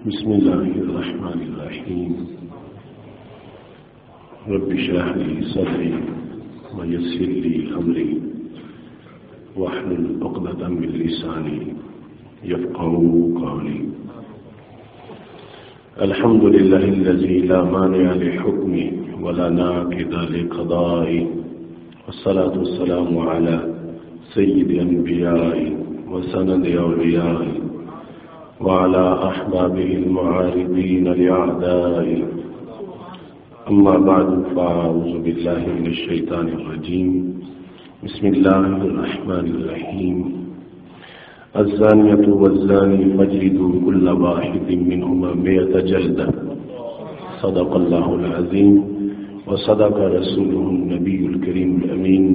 بسم الله الرحمن الرحيم رب اشرح لي صدري ويسر لي أمري واحلل عقدة من لساني يفقهوا قولي. الحمد لله الذي لا مانع لحكمه ولا ناقض لقضائه، والصلاة والسلام على سيد الأنبياء وسند أوليائه وعلى أحبابه المعارضين لأعدائه. أما بعد، فأعوذ بالله من الشيطان الرجيم. بسم الله الرحمن الرحيم. الزانية والزاني فاجلدوا كل واحد منهما 100 جلدة. صدق الله العظيم وصدق رسوله النبي الكريم الأمين.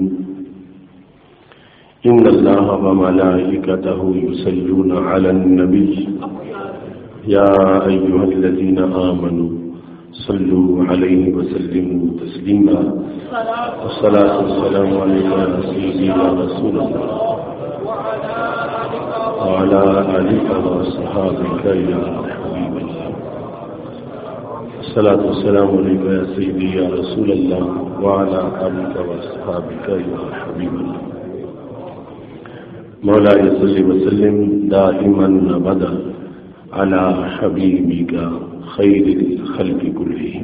إن الله وملائكته يصلون على النبي يا أيها الذين آمنوا صلوا عليه وسلموا تسليما. والصلاة والسلام عليك يا سيدي يا رسول الله وعلى آلك وصحابك يا حبيب الله. الصلاة والسلام عليك يا سيدي يا رسول الله وعلى آلك وصحابك يا حبيب الله. مولاي صل وسلم دائما ابدا على حبيبك خير الخلق كلهم،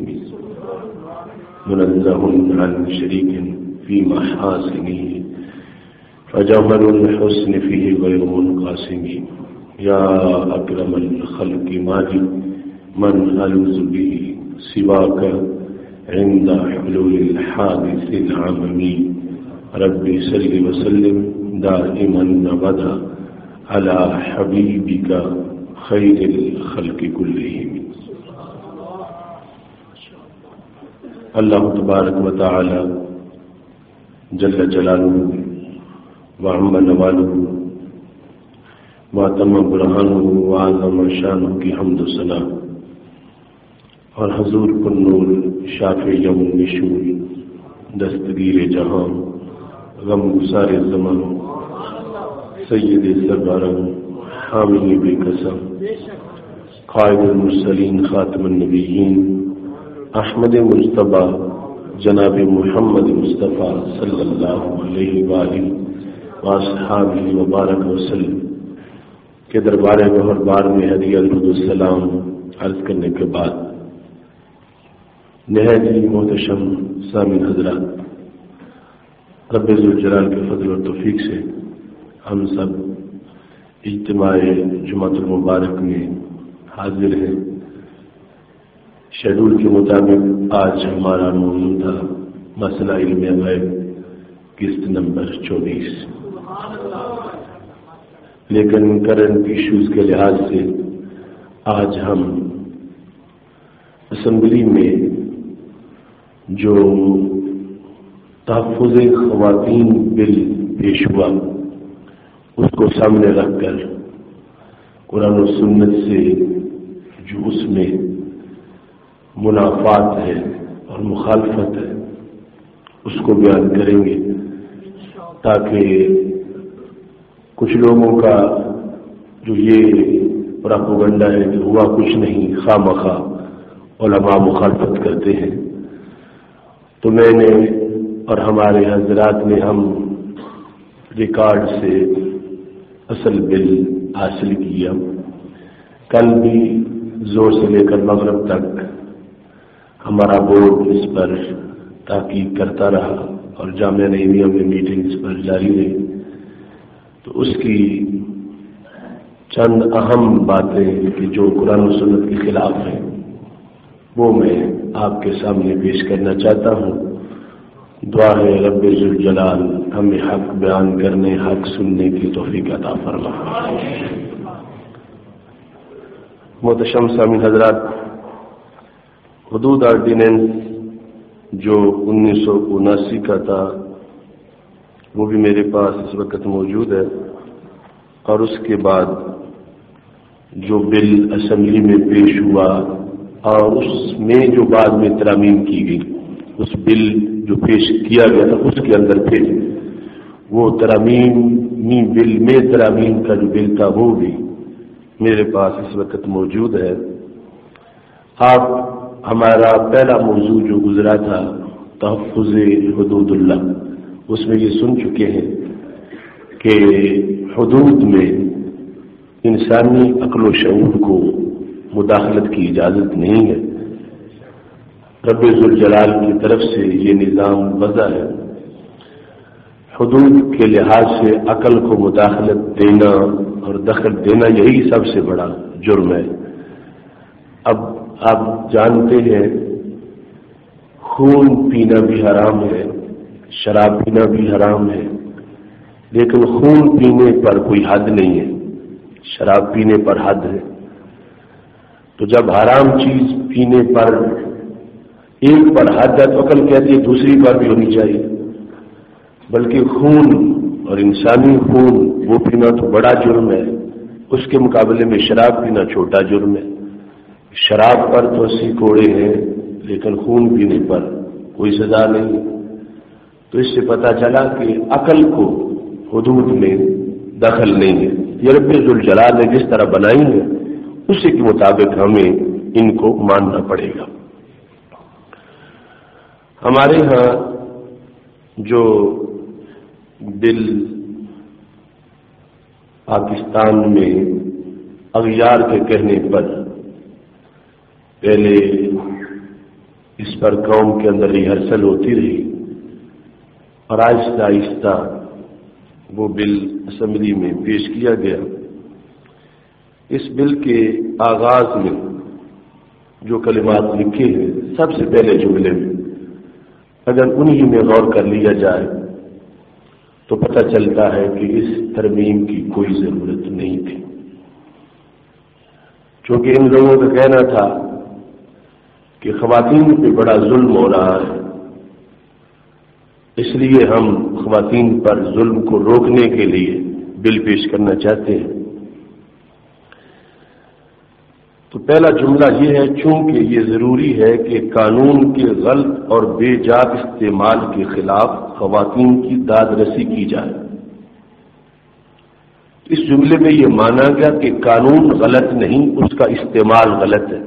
منزه عن شريك في محاسنه فجمل الحسن فيه غير منقسم. يا أكرم الخلق مالي من ألوذ به سواك عند حلول الحادث العممي. ربي صل وسلم دائما ابدا على حبيبك خير الخلق كلهم. اللہ تبارک و تعالی جل جلالہ وعم نوالہ واتم برہانہ وعظم شانہ کی حمد و ثنا، اور حضور النور شافع یوم النشور دستگیر جہاں غم گسار زمان سید سرورم حامی بے قسم قائد المرسلین خاتم النبیین احمد مجتبی جناب محمد مصطفیٰ صلی اللہ علیہ وآلہ واصحابہ وبارک وسلم کے دربار بہر بار میں ہدیہ درود السلام عرض کرنے کے بعد، نہایت محتشم سامعین حضرات، رب ذوالجلال کے فضل و توفیق سے ہم سب اجتماع جمعۃ المبارک میں حاضر ہیں۔ شیڈول کے مطابق آج ہمارا موضوع تھا مسئلہ علم غیب قسط نمبر 24، لیکن کرنٹ ایشوز کے لحاظ سے آج ہم اسمبلی میں جو تحفظ خواتین بل پیش ہوا اس کو سامنے رکھ کر قرآن و سنت سے جو اس میں منافات ہے اور مخالفت ہے اس کو بیان کریں گے، تاکہ کچھ لوگوں کا جو یہ پراپوگنڈا ہے کہ ہوا کچھ نہیں، خواہ مخواہ علماء مخالفت کرتے ہیں، تو میں نے اور ہمارے حضرات نے ہم ریکارڈ سے اصل بل حاصل کیا۔ کل بھی زور سے لے کر مغرب تک ہمارا بورڈ اس پر تحقیق کرتا رہا اور جامعہ نعیمیہ میں میٹنگ اس پر جاری رہی، تو اس کی چند اہم باتیں کہ جو قرآن و سنت کے خلاف ہیں وہ میں آپ کے سامنے پیش کرنا چاہتا ہوں۔ دعا ہے رب ذوالجلال ہمیں حق بیان کرنے، حق سننے کی توفیق عطا فرمائے۔ محتشم سامعین حضرات، حدود آرڈیننس جو 1979 کا تھا وہ بھی میرے پاس اس وقت موجود ہے، اور اس کے بعد جو بل اسمبلی میں پیش ہوا اور اس میں جو بعد میں ترامیم کی گئی، اس بل جو پیش کیا گیا تھا اس کے اندر پھر وہ ترامیم بل میں ترامیم کا جو بل تھا وہ بھی میرے پاس اس وقت موجود ہے۔ آپ ہمارا پہلا موضوع جو گزرا تھا تحفظ حدود اللہ، اس میں یہ سن چکے ہیں کہ حدود میں انسانی عقل و شعور کو مداخلت کی اجازت نہیں ہے۔ رب ذوالجلال کی طرف سے یہ نظام وضع ہے۔ حدود کے لحاظ سے عقل کو مداخلت دینا اور دخل دینا یہی سب سے بڑا جرم ہے۔ اب آپ جانتے ہیں خون پینا بھی حرام ہے، شراب پینا بھی حرام ہے، لیکن خون پینے پر کوئی حد نہیں ہے، شراب پینے پر حد ہے۔ تو جب حرام چیز پینے پر ایک پر حد ہے تو عقل کہتی ہے دوسری پر بھی ہونی چاہیے، بلکہ خون اور انسانی خون وہ پینا تو بڑا جرم ہے، اس کے مقابلے میں شراب پینا چھوٹا جرم ہے۔ شراب پر تو 80 کوڑے ہیں، لیکن خون پینے پر کوئی سزا نہیں ہے۔ تو اس سے پتہ چلا کہ عقل کو حدود میں دخل نہیں ہے۔ یہ رب ذوالجلال نے جس طرح بنائی ہے اسی کے مطابق ہمیں ان کو ماننا پڑے گا۔ ہمارے ہاں جو بل پاکستان میں اغیار کے کہنے پر پہلے اس پر قوم کے اندر ریہرسل ہوتی رہی اور آہستہ آہستہ وہ بل اسمبلی میں پیش کیا گیا۔ اس بل کے آغاز میں جو کلمات لکھے ہیں سب سے پہلے جملے میں اگر انہی میں غور کر لیا جائے تو پتہ چلتا ہے کہ اس ترمیم کی کوئی ضرورت نہیں تھی، چونکہ ان لوگوں کا کہنا تھا کہ خواتین پہ بڑا ظلم ہو رہا ہے، اس لیے ہم خواتین پر ظلم کو روکنے کے لیے بل پیش کرنا چاہتے ہیں۔ تو پہلا جملہ یہ ہے، چونکہ یہ ضروری ہے کہ قانون کے غلط اور بے جا استعمال کے خلاف خواتین کی داد رسی کی جائے۔ اس جملے میں یہ مانا گیا کہ قانون غلط نہیں، اس کا استعمال غلط ہے۔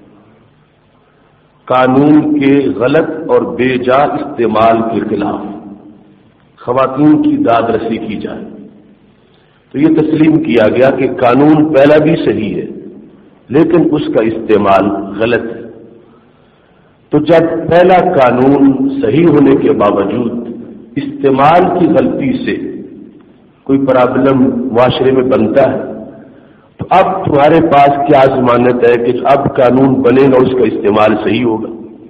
قانون کے غلط اور بے جا استعمال کے خلاف خواتین کی داد رسی کی جائے۔ تو یہ تسلیم کیا گیا کہ قانون پہلا بھی صحیح ہے لیکن اس کا استعمال غلط ہے۔ تو جب پہلا قانون صحیح ہونے کے باوجود استعمال کی غلطی سے کوئی پرابلم معاشرے میں بنتا ہے تو اب تمہارے پاس کیا ضمانت ہے کہ اب قانون بنے گا اس کا استعمال صحیح ہوگا؟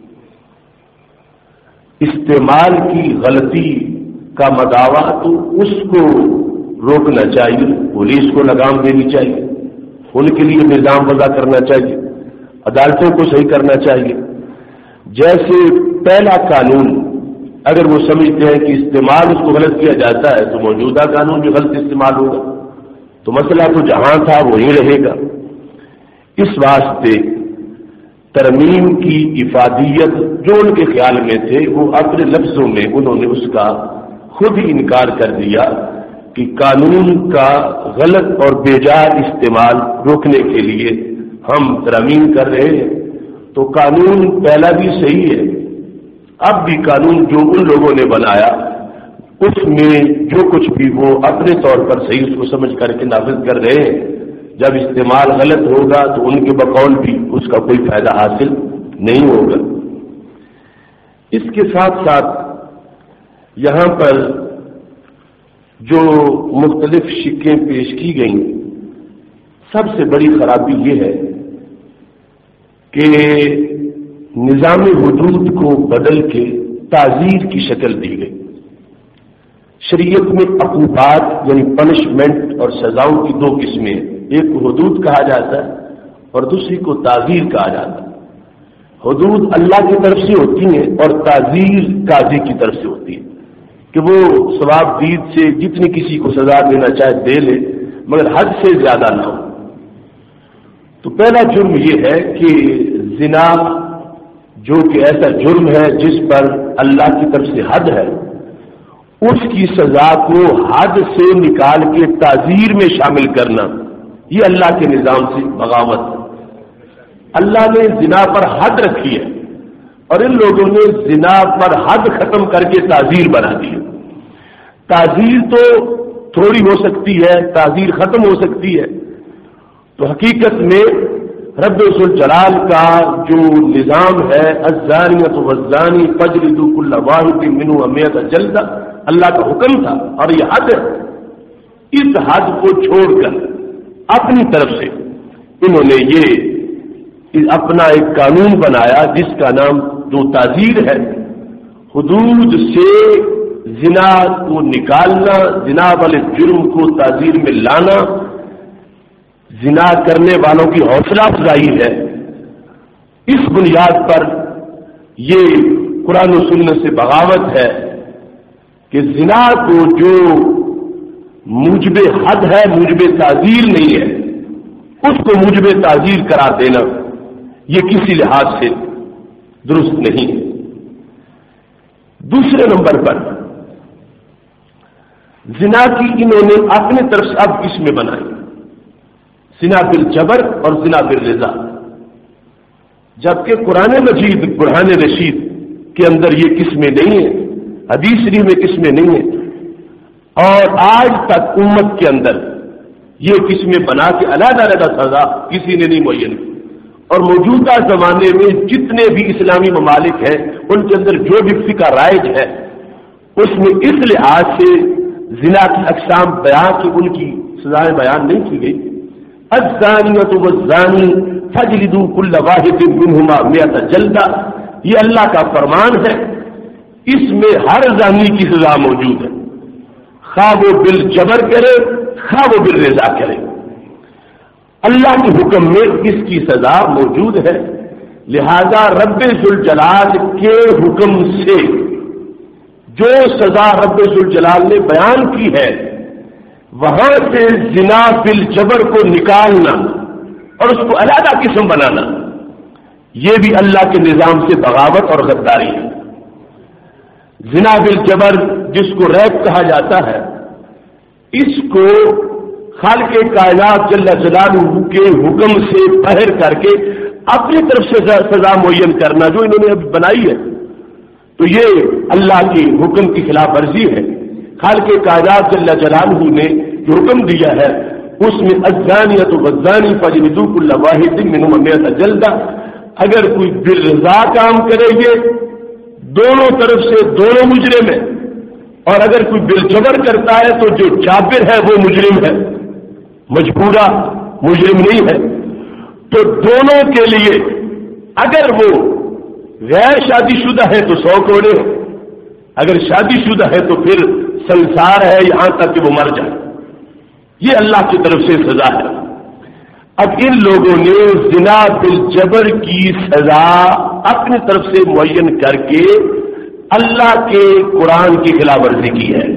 استعمال کی غلطی کا مداوا تو اس کو روکنا چاہیے، پولیس کو لگام دینی چاہیے، ان کے لیے نظام وضع کرنا چاہیے، عدالتوں کو صحیح کرنا چاہیے۔ جیسے پہلا قانون اگر وہ سمجھتے ہیں کہ استعمال اس کو غلط کیا جاتا ہے تو موجودہ قانون بھی غلط استعمال ہوگا، تو مسئلہ تو جہاں تھا وہیں رہے گا۔ اس واسطے ترمیم کی افادیت جو ان کے خیال میں تھے وہ اپنے لفظوں میں انہوں نے اس کا خود ہی انکار کر دیا کہ قانون کا غلط اور بیجا استعمال روکنے کے لیے ہم ترمیم کر رہے ہیں۔ تو قانون پہلا بھی صحیح ہے، اب بھی قانون جو ان لوگوں نے بنایا اس میں جو کچھ بھی وہ اپنے طور پر صحیح اس کو سمجھ کر کے نافذ کر رہے ہیں، جب استعمال غلط ہوگا تو ان کے بقول بھی اس کا کوئی فائدہ حاصل نہیں ہوگا۔ اس کے ساتھ ساتھ یہاں پر جو مختلف شکیں پیش کی گئیں، سب سے بڑی خرابی یہ ہے کہ نظام حدود کو بدل کے تعزیر کی شکل دی گئی۔ شریعت میں عقوبات یعنی پنشمنٹ اور سزاؤں کی دو قسمیں ہیں، ایک کو حدود کہا جاتا ہے اور دوسری کو تعزیر کہا جاتا ہے۔ حدود اللہ کی طرف سے ہوتی ہیں اور تعزیر قاضی کی طرف سے ہوتی ہے کہ وہ ثواب دید سے جتنی کسی کو سزا دینا چاہے دے لے مگر حد سے زیادہ نہ ہو۔ تو پہلا جرم یہ ہے کہ زنا جو کہ ایسا جرم ہے جس پر اللہ کی طرف سے حد ہے، اس کی سزا کو حد سے نکال کے تعزیر میں شامل کرنا یہ اللہ کے نظام سے بغاوت ہے۔ اللہ نے زنا پر حد رکھی ہے اور ان لوگوں نے زنا پر حد ختم کر کے تعزیر بنا دی ہے۔ تعزیر تو تھوڑی ہو سکتی ہے، تعزیر ختم ہو سکتی ہے، تو حقیقت میں رب ذوالجلال کا جو نظام ہے الزانیۃ والزانی فاجلدوا کل واحد منہما مئۃ جلدہ، اللہ کا حکم تھا اور یہ حد ہے۔ اس حد کو چھوڑ کر اپنی طرف سے انہوں نے یہ اپنا ایک قانون بنایا جس کا نام جو تعزیر ہے، حدود سے زنا کو نکالنا، زنا والے جرم کو تعزیر میں لانا، زنا کرنے والوں کی حوصلہ افزائی ہے۔ اس بنیاد پر یہ قرآن و سنت سے بغاوت ہے کہ زنا کو جو موجب حد ہے، موجب تعزیر نہیں ہے، اس کو موجب تعزیر قرار دینا یہ کسی لحاظ سے درست نہیں ہے۔ دوسرے نمبر پر زنا کی انہوں نے اپنے طرف سے اب قسمیں بنائی، زنا بالجبر اور زنا بالرضا، جبکہ قرآن مجید برہان رشید کے اندر یہ قسمیں نہیں ہیں، حدیث شریف میں قسمیں نہیں ہیں، اور آج تک امت کے اندر یہ قسمیں بنا کے علیحدہ علیحدہ سزا کسی نے نہیں معین کی۔ اور موجودہ زمانے میں جتنے بھی اسلامی ممالک ہیں ان کے اندر جو بھی فقہ رائج ہے اس میں اس لحاظ سے زنا کی اقسام بیان کی ان کی سزائیں بیان نہیں کی گئی۔ الزانیۃ والزانی فاجلدوا کل واحد منہما مئۃ جلدہ، یہ اللہ کا فرمان ہے، اس میں ہر زانی کی سزا موجود ہے، خواہ وہ بالجبر کرے خواہ وہ بالرضا کرے، اللہ کے حکم میں اس کی سزا موجود ہے۔ لہذا رب ذوالجلال کے حکم سے جو سزا رب ذوالجلال نے بیان کی ہے وہاں سے زنا بالجبر کو نکالنا اور اس کو علیحدہ قسم بنانا یہ بھی اللہ کے نظام سے بغاوت اور غداری ہے۔ زنا بالجبر جس کو ریپ کہا جاتا ہے، اس کو خالق کائنات جل جلالہ کے حکم سے باہر کر کے اپنی طرف سے سزا معین کرنا جو انہوں نے اب بنائی ہے، تو یہ اللہ کے حکم کی خلاف ورزی ہے۔ خالق کائنات جل جلالہ نے جو حکم دیا ہے اس میں الزانیۃ والزانی فاجلدوا کل واحد منہما مئۃ جلدہ، اگر کوئی بالرضا کام کرے گے دونوں طرف سے دونوں مجرم ہیں، اور اگر کوئی بالجبر کرتا ہے تو جو جابر ہے وہ مجرم ہے، مجبورہ مجرم نہیں ہے۔ تو دونوں کے لیے اگر وہ غیر شادی شدہ ہے تو 100 کوڑے، اگر شادی شدہ ہے تو پھر سنسار ہے یہاں تک کہ وہ مر جائے، یہ اللہ کی طرف سے سزا ہے۔ اب ان لوگوں نے زنا بالجبر کی سزا اپنی طرف سے معین کر کے اللہ کے قرآن کی خلاف ورزی کی ہے۔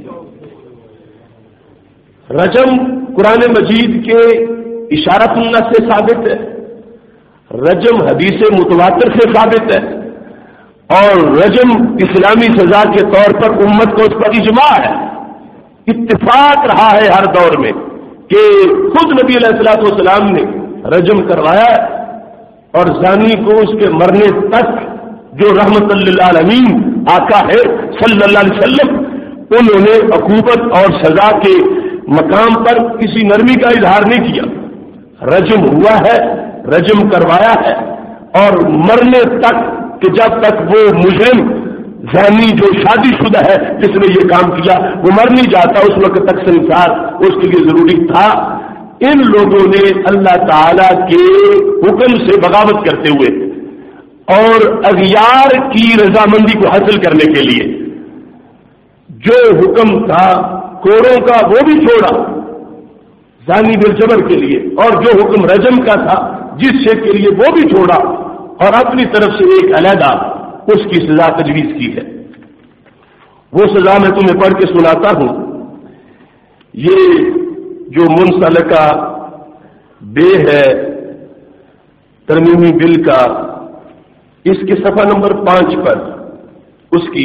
رجم قرآن مجید کے اشارۃ النص سے ثابت ہے، رجم حدیث متواتر سے ثابت ہے، اور رجم اسلامی سزا کے طور پر امت کو اس پر اجماع ہے، اتفاق رہا ہے ہر دور میں کہ خود نبی علیہ الصلوۃ والسلام نے رجم کروایا ہے، اور زانی کو اس کے مرنے تک جو رحمت للعالمین آقا ہے صلی اللہ علیہ وسلم انہوں نے عقوبت اور سزا کے مقام پر کسی نرمی کا اظہار نہیں کیا، رجم ہوا ہے، رجم کروایا ہے، اور مرنے تک کہ جب تک وہ مجرم زانی جو شادی شدہ ہے جس نے یہ کام کیا وہ مر نہیں جاتا، اس وقت تک سنسار اس کے لیے ضروری تھا۔ ان لوگوں نے اللہ تعالی کے حکم سے بغاوت کرتے ہوئے اور اغیار کی رضامندی کو حاصل کرنے کے لیے جو حکم تھا کوڑوں کا وہ بھی چھوڑا زانی بالجبر کے لیے، اور جو حکم رجم کا تھا جس شے کے لیے وہ بھی چھوڑا، اور اپنی طرف سے ایک علیحدہ اس کی سزا تجویز کی ہے۔ وہ سزا میں تمہیں پڑھ کے سناتا ہوں، یہ جو منسلکہ بے ہے ترمیمی بل کا، اس کے صفحہ نمبر 5 پر اس کی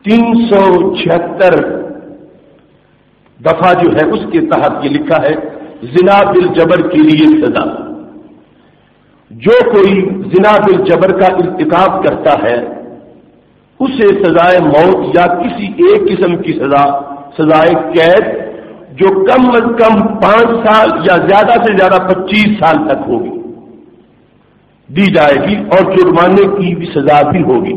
376 دفعہ جو ہے اس کے تحت یہ لکھا ہے زنا بالجبر کے لیے سزا۔ جو کوئی زنا بالجبر کا ارتکاب کرتا ہے اسے سزائے موت یا کسی ایک قسم کی سزائے قید جو کم از کم 5 سال یا زیادہ سے زیادہ 25 سال تک ہوگی دی جائے گی، اور جرمانے کی بھی سزا بھی ہوگی۔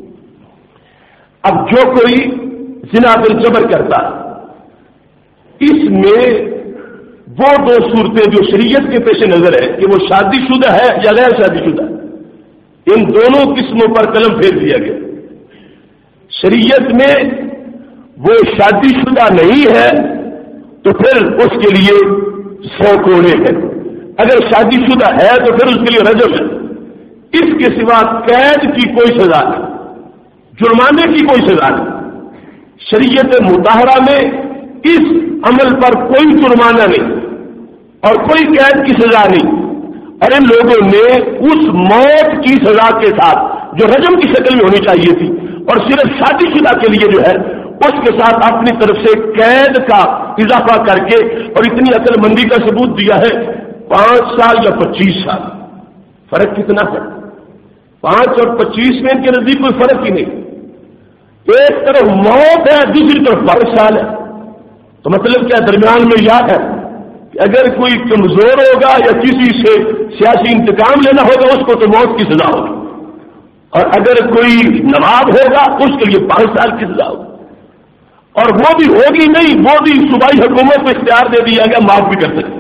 اب جو کوئی زنا بالجبر کرتا ہے اس میں وہ 2 صورتیں جو شریعت کے پیش نظر ہے کہ وہ شادی شدہ ہے یا غیر شادی شدہ ہے، ان دونوں قسموں پر قلم پھیر دیا گیا۔ شریعت میں وہ شادی شدہ نہیں ہے تو پھر اس کے لیے 100 کوڑے ہیں، اگر شادی شدہ ہے تو پھر اس کے لیے رجم ہے۔ اس کے سوا قید کی کوئی سزا نہیں، جرمانے کی کوئی سزا نہیں۔ شریعت مطہرہ میں اس عمل پر کوئی جرمانہ نہیں اور کوئی قید کی سزا نہیں، اور ان لوگوں نے اس موت کی سزا کے ساتھ جو رجم کی شکل میں ہونی چاہیے تھی اور صرف شادی شدہ کے لیے جو ہے اس کے ساتھ اپنی طرف سے قید کا اضافہ کر کے اور اتنی عقل مندی کا ثبوت دیا ہے 5 سال یا 25 سال۔ فرق کتنا ہے؟ 5 اور 25 میں ان کے نزدیک کوئی فرق ہی نہیں، ایک طرف موت ہے دوسری طرف 12 سال ہے۔ تو مطلب کیا درمیان میں یہ ہے کہ اگر کوئی کمزور ہوگا یا کسی سے سیاسی انتقام لینا ہوگا اس کو تو موت کی سزا ہوگی، اور اگر کوئی نواب ہوگا اس کے لیے 5 سال کی سزا ہوگی، اور وہ بھی ہوگی نہیں، وہ بھی صوبائی حکومت کو اختیار دے دیا گیا معاف بھی کر سکتے۔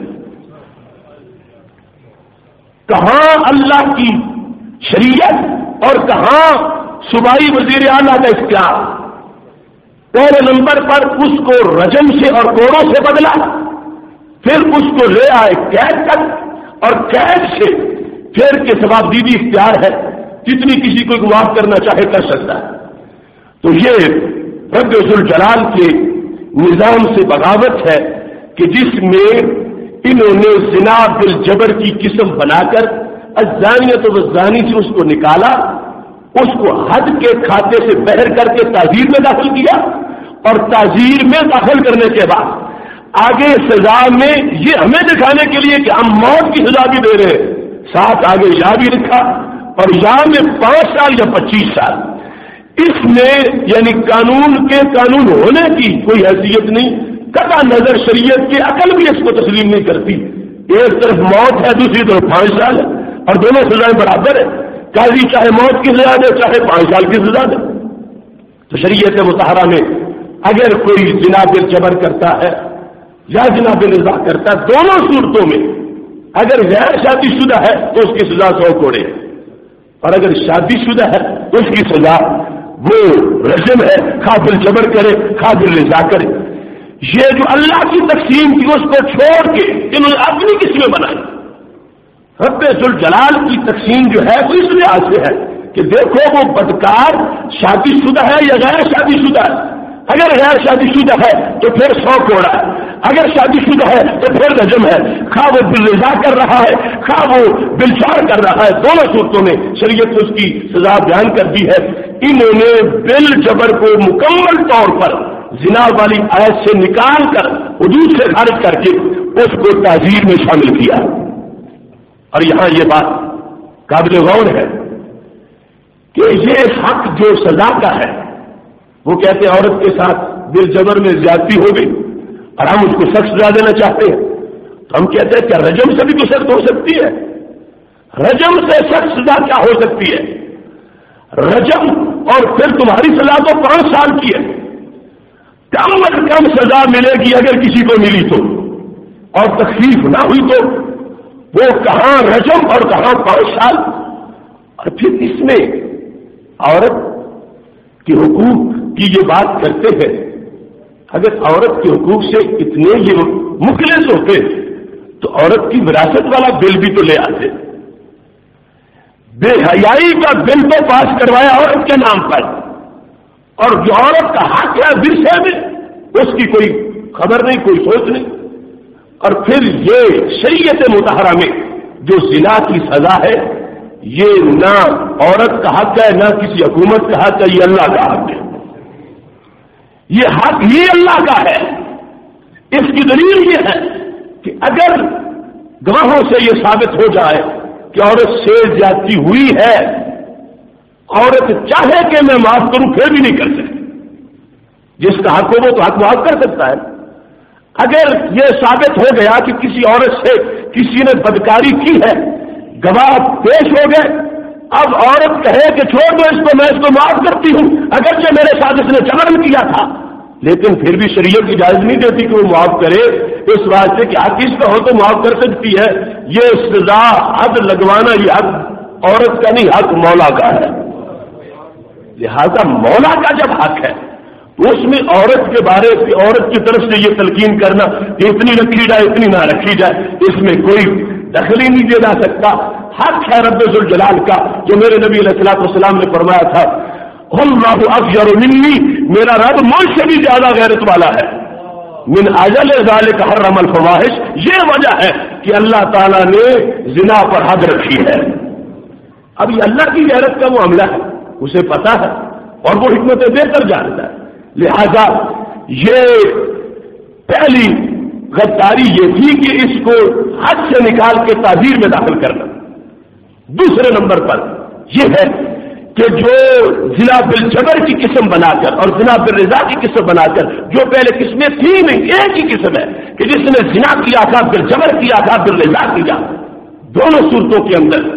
کہاں اللہ کی شریعت اور کہاں صوبائی وزیر اعلیٰ کا اختیار؟ پہلے نمبر پر اس کو رجم سے اور کوڑوں سے بدلا، پھر اس کو لے آئے قید تک، اور قید سے پھر کے ثواب دیدی اختیار ہے، جتنی کسی کو معاف کرنا چاہے کر سکتا ہے۔ تو یہ رب ذوالجلال کے نظام سے بغاوت ہے کہ جس میں انہوں نے زنا بالجبر کی قسم بنا کر الزانیۃ والزانی سے اس کو نکالا، اس کو حد کے کھاتے سے بہر کر کے تعزیر میں داخل کیا، اور تعزیر میں داخل کرنے کے بعد آگے سزا میں یہ ہمیں دکھانے کے لیے کہ ہم موت کی سزا بھی دے رہے ہیں، ساتھ آگے یا بھی لکھا اور یا میں 5 سال یا 25 سال۔ اس میں یعنی قانون کے قانون ہونے کی کوئی حیثیت نہیں، قطع نظر شریعت کی عقل بھی اس کو تسلیم نہیں کرتی۔ ایک طرف موت ہے دوسری طرف 5 سال ہے، اور دونوں سزائیں برابر ہیں، قاضی چاہے موت کی سزا دے چاہے 5 سال کی سزا دے۔ تو شریعت مطہرہ میں اگر کوئی زنا بالجبر کرتا ہے یا زنا بالرضا کرتا ہے، دونوں صورتوں میں اگر غیر شادی شدہ ہے تو اس کی سزا 100 کوڑے ہے، اور اگر شادی شدہ ہے تو اس کی سزا وہ رجم ہے، خواہ بالجبر کرے خواہ بالرضا کرے۔ یہ جو اللہ کی تقسیم کی اس کو چھوڑ کے انہوں نے اپنی قسمیں بنائی۔ رب ذوالجلال کی تقسیم جو ہے وہ اس لحاظ سے ہے کہ دیکھو وہ بدکار شادی شدہ ہے یا غیر شادی شدہ ہے، اگر غیر شادی شدہ ہے تو پھر 100 کوڑا ہے، اگر شادی شدہ ہے تو پھر رجم ہے، خواہ وہ بالرضا کر رہا ہے خواہ وہ بالجبر کر رہا ہے، دونوں صورتوں میں شریعت نے اس کی سزا بیان کر دی ہے۔ انہوں نے بالجبر کو مکمل طور پر زنا والی آیت سے نکال کر حدود سے خارج کر کے اس کو تعزیر میں شامل کیا، اور یہاں یہ بات قابل غور ہے کہ یہ حق جو سزا کا ہے، وہ کہتے ہیں عورت کے ساتھ بالجبر میں زیادتی ہو گئی اور ہم اس کو سخت سزا دینا چاہتے ہیں، تو ہم کہتے ہیں کہ رجم سے بھی تو سخت ہو سکتی ہے۔ رجم سے سخت سزا کیا ہو سکتی ہے؟ رجم اور پھر تمہاری سزا تو 5 سال کی ہے، کم از کم سزا ملے گی اگر کسی کو ملی تو، اور تخفیف نہ ہوئی تو وہ کہاں رجم اور کہاں 5 سال۔ اور پھر اس میں عورت کے حقوق کی یہ بات کرتے ہیں، اگر عورت کے حقوق سے اتنے یہ مخلص ہوتے تو عورت کی وراثت والا بل بھی تو لے آتے۔ بے حیائی کا بل تو پاس کروایا عورت کے نام پر، اور جو عورت کا حق ہے ورثے میں اس کی کوئی خبر نہیں، کوئی سوچ نہیں۔ اور پھر یہ شریعت مطہرہ میں جو زنا کی سزا ہے یہ نہ عورت کا حق ہے نہ کسی حکومت کا حق ہے، یہ اللہ کا حق ہے، یہ حق ہی اللہ کا ہے۔ اس کی دلیل یہ ہے کہ اگر گواہوں سے یہ ثابت ہو جائے کہ عورت سے زیادتی ہوئی ہے، عورت چاہے کہ میں معاف کروں پھر بھی نہیں کر سکتی، جس کا حق ہو وہ تو حق معاف کر سکتا ہے۔ اگر یہ ثابت ہو گیا کہ کسی عورت سے کسی نے بدکاری کی ہے، گواہ پیش ہو گئے، اب عورت کہے کہ چھوڑ دو اس کو، میں اس کو معاف کرتی ہوں اگرچہ میرے ساتھ اس نے جبرن کیا تھا، لیکن پھر بھی شریعت اجازت نہیں دیتی کہ وہ معاف کرے، اس واسطے کہ حق اس کا ہو تو معاف کر سکتی ہے۔ یہ سزا حد لگوانا یہ حق عورت کا نہیں، حق مولا کا ہے۔ لہذا مولا کا جب حق ہے تو اس میں عورت کے بارے عورت کی طرف سے یہ تلقین کرنا کہ اتنی رکھی جائے اتنی نہ رکھی جائے، اس میں کوئی دخل ہی نہیں دے جا سکتا۔ حق ہے رب ذوالجلال کا، جو میرے نبی علیہ الصلوۃ والسلام نے فرمایا تھا اللہ افجر منی، میرا رب مجھ سے بھی زیادہ غیرت والا ہے، من اجل ذلک حرم الفواحش، یہ وجہ ہے کہ اللہ تعالیٰ نے زنا پر حد رکھی ہے۔ اب یہ اللہ کی غیرت کا معاملہ ہے، اسے پتا ہے اور وہ حکمت بہتر جانتا ہے، لہذا یہ پہلی غداری یہ تھی کہ اس کو حد سے نکال کے تعزیر میں داخل کرنا۔ دوسرے نمبر پر یہ ہے کہ جو زنا بالجبر کی قسم بنا کر اور زنا بالرضا کی قسم بنا کر، جو پہلے قسمیں تھی نہیں، ایک ہی قسم ہے کہ جس نے زنا کیا تھا، بالجبر کیا تھا، بالرضا کیا، دونوں صورتوں کے اندر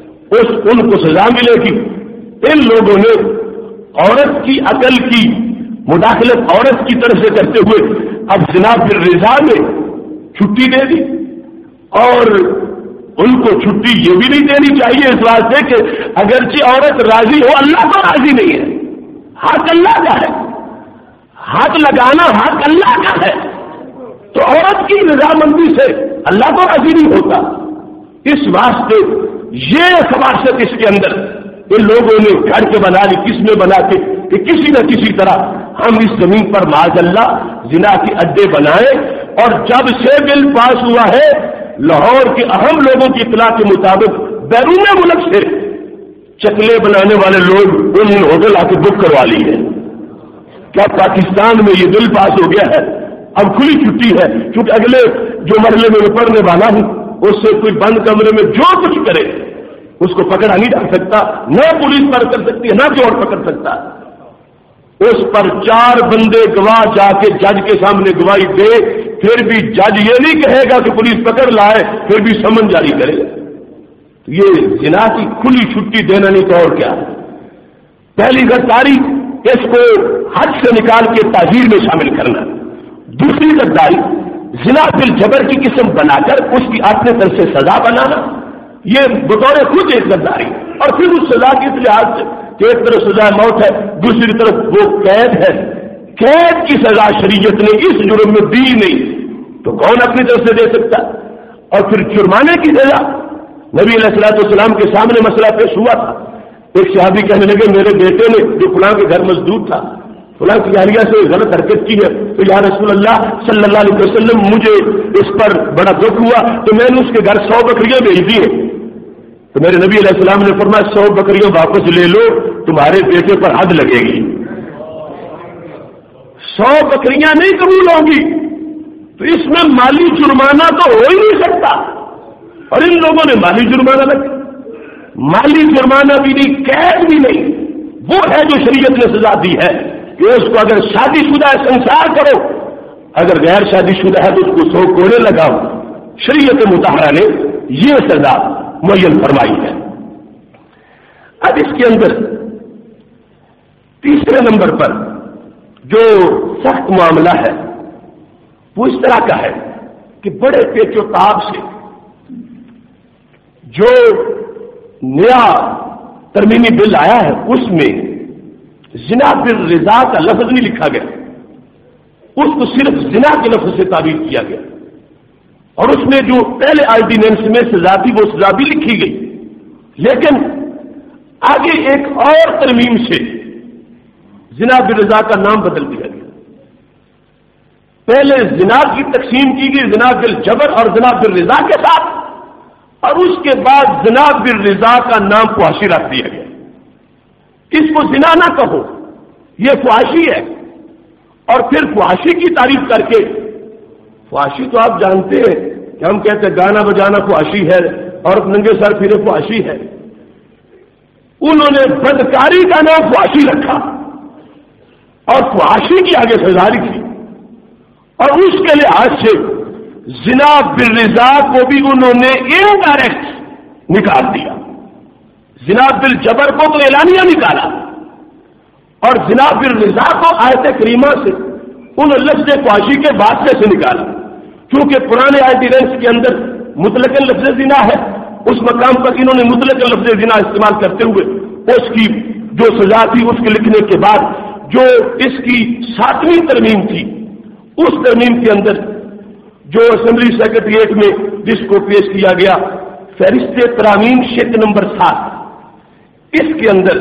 ان کو سزا ملے گی۔ ان لوگوں نے عورت کی عقل کی مداخلت عورت کی طرف سے کرتے ہوئے اب زنا بالرضا میں چھٹی دے دی، اور ان کو چھٹی یہ بھی نہیں دینی چاہیے اس واسطے کہ اگرچہ عورت راضی ہو، اللہ تو راضی نہیں ہے، حق اللہ کا ہے، حق لگانا حق اللہ کا ہے، تو عورت کی رضامندی سے اللہ تو راضی نہیں ہوتا۔ اس واسطے یہ خباثت اس کے اندر ان لوگوں نے گھر کے بنا لی، کس میں بنا کے کہ کسی نہ کسی طرح ہم اس زمین پر معاذ اللہ زنا کے اڈے بنائیں، اور جب سے بل پاس ہوا ہے لاہور کے اہم لوگوں کی اطلاع کے مطابق بیرون ملک سے چکلے بنانے والے لوگ ان ہوٹل آ کے بک کروا لی ہے۔ کیا پاکستان میں یہ بل پاس ہو گیا ہے؟ اب کھلی چھٹی ہے، کیونکہ اگلے جو مرحلے میں میں پڑھنے والا ہوں اس سے کوئی بند کمرے میں جو کچھ کرے اس کو پکڑا نہیں جا سکتا، نہ پولیس پر کر سکتی ہے، نہ کوئی اور پکڑ سکتا۔ اس پر 4 بندے گواہ جا کے جج کے سامنے گواہی دے، پھر بھی جج یہ نہیں کہے گا کہ پولیس پکڑ لائے، پھر بھی سمن جاری کرے گا۔ یہ زنا کی کھلی چھٹی دینا نہیں تو اور کیا ہے۔ پہلی غداری اس کو حد سے نکال کے تعزیر میں شامل کرنا، دوسری غداری زنا بالجبر کی قسم بنا کر اس کی اپنے طرف سے سزا بنانا، یہ بطور خود ایک غداری، اور پھر اس سزا کی لحاظ سے کہ ایک طرف سزا موت ہے، دوسری طرف وہ قید ہے، قید کی سزا شریعت نے اس جرم میں دی نہیں تو کون اپنی طرف سے دے سکتا؟ اور پھر جرمانے کی سزا، نبی علیہ الصلوۃ والسلام کے سامنے مسئلہ پیش ہوا تھا، ایک صحابی کہنے لگے میرے بیٹے نے جو فلاں کے گھر مزدور تھا فلاں کی جاریہ سے غلط حرکت کی ہے، تو یا رسول اللہ صلی اللہ علیہ وسلم مجھے اس پر بڑا دکھ ہوا تو میں نے اس کے گھر 100 بکریاں بھیج دی ہیں۔ تو میرے نبی علیہ السلام نے فرمایا 100 بکریاں واپس لے لو، تمہارے بیٹے پر حد لگے گی، 100 بکریاں نہیں قبول ہوں گی، تو اس میں مالی جرمانہ تو ہو ہی نہیں سکتا، اور ان لوگوں نے مالی جرمانہ لگا، مالی جرمانہ بھی نہیں، قید بھی نہیں، وہ ہے جو شریعت نے سزا دی ہے کہ اس کو اگر شادی شدہ ہے سنسار کرو، اگر غیر شادی شدہ ہے تو اس کو 100 کوڑے لگاؤ۔ شریعت مطہرہ نے یہ سزا معین فرمائی ہے۔ اب اس کے اندر تیسرے نمبر پر جو سخت معاملہ ہے وہ اس طرح کا ہے کہ بڑے پیچ و تاب سے جو نیا ترمیمی بل آیا ہے اس میں زنا بالرضا کا لفظ نہیں لکھا گیا، اس کو صرف زنا کے لفظ سے تعبیر کیا گیا، اور اس میں جو پہلے آرڈیننس میں سزا تھی وہ سزا بھی لکھی گئی، لیکن آگے ایک اور ترمیم سے زنا بالرضا کا نام بدل دیا گیا۔ پہلے زنا کی تقسیم کی گئی زنا بالجبر اور زنا بالرضا کے ساتھ، اور اس کے بعد زنا بالرضا کا نام فحاشی رکھ دیا گیا۔ اس کو زنا نہ کہو، یہ فحاشی ہے، اور پھر فحاشی کی تعریف کر کے، فحاشی تو آپ جانتے ہیں کہ ہم کہتے ہیں گانا بجانا فحاشی ہے اور ننگے سر پھرے فحاشی ہے، انہوں نے بدکاری کا نام فحاشی رکھا اور فحاشی کی آگے سزا لکھی، اور اس کے لحاظ سے زنا بالرضا کو بھی انہوں نے انڈائریکٹ نکال دیا، زنا بالجبر کو تو اعلانیہ نکالا، اور زنا بالرضا کو آیت کریمہ سے ان لفظ فحاشی کے واسطے سے نکالا، کیونکہ پرانے آیت رنس کے اندر مطلق لفظ زنا ہے، اس مقام پر انہوں نے مطلق لفظ زنا استعمال کرتے ہوئے اس کی جو سزا تھی اس کے لکھنے کے بعد جو اس کی 7ویں ترمیم تھی، اس ترمیم کے اندر جو اسمبلی سیکریٹریٹ میں جس کو پیش کیا گیا فہرست ترامیم شق نمبر 7، اس کے اندر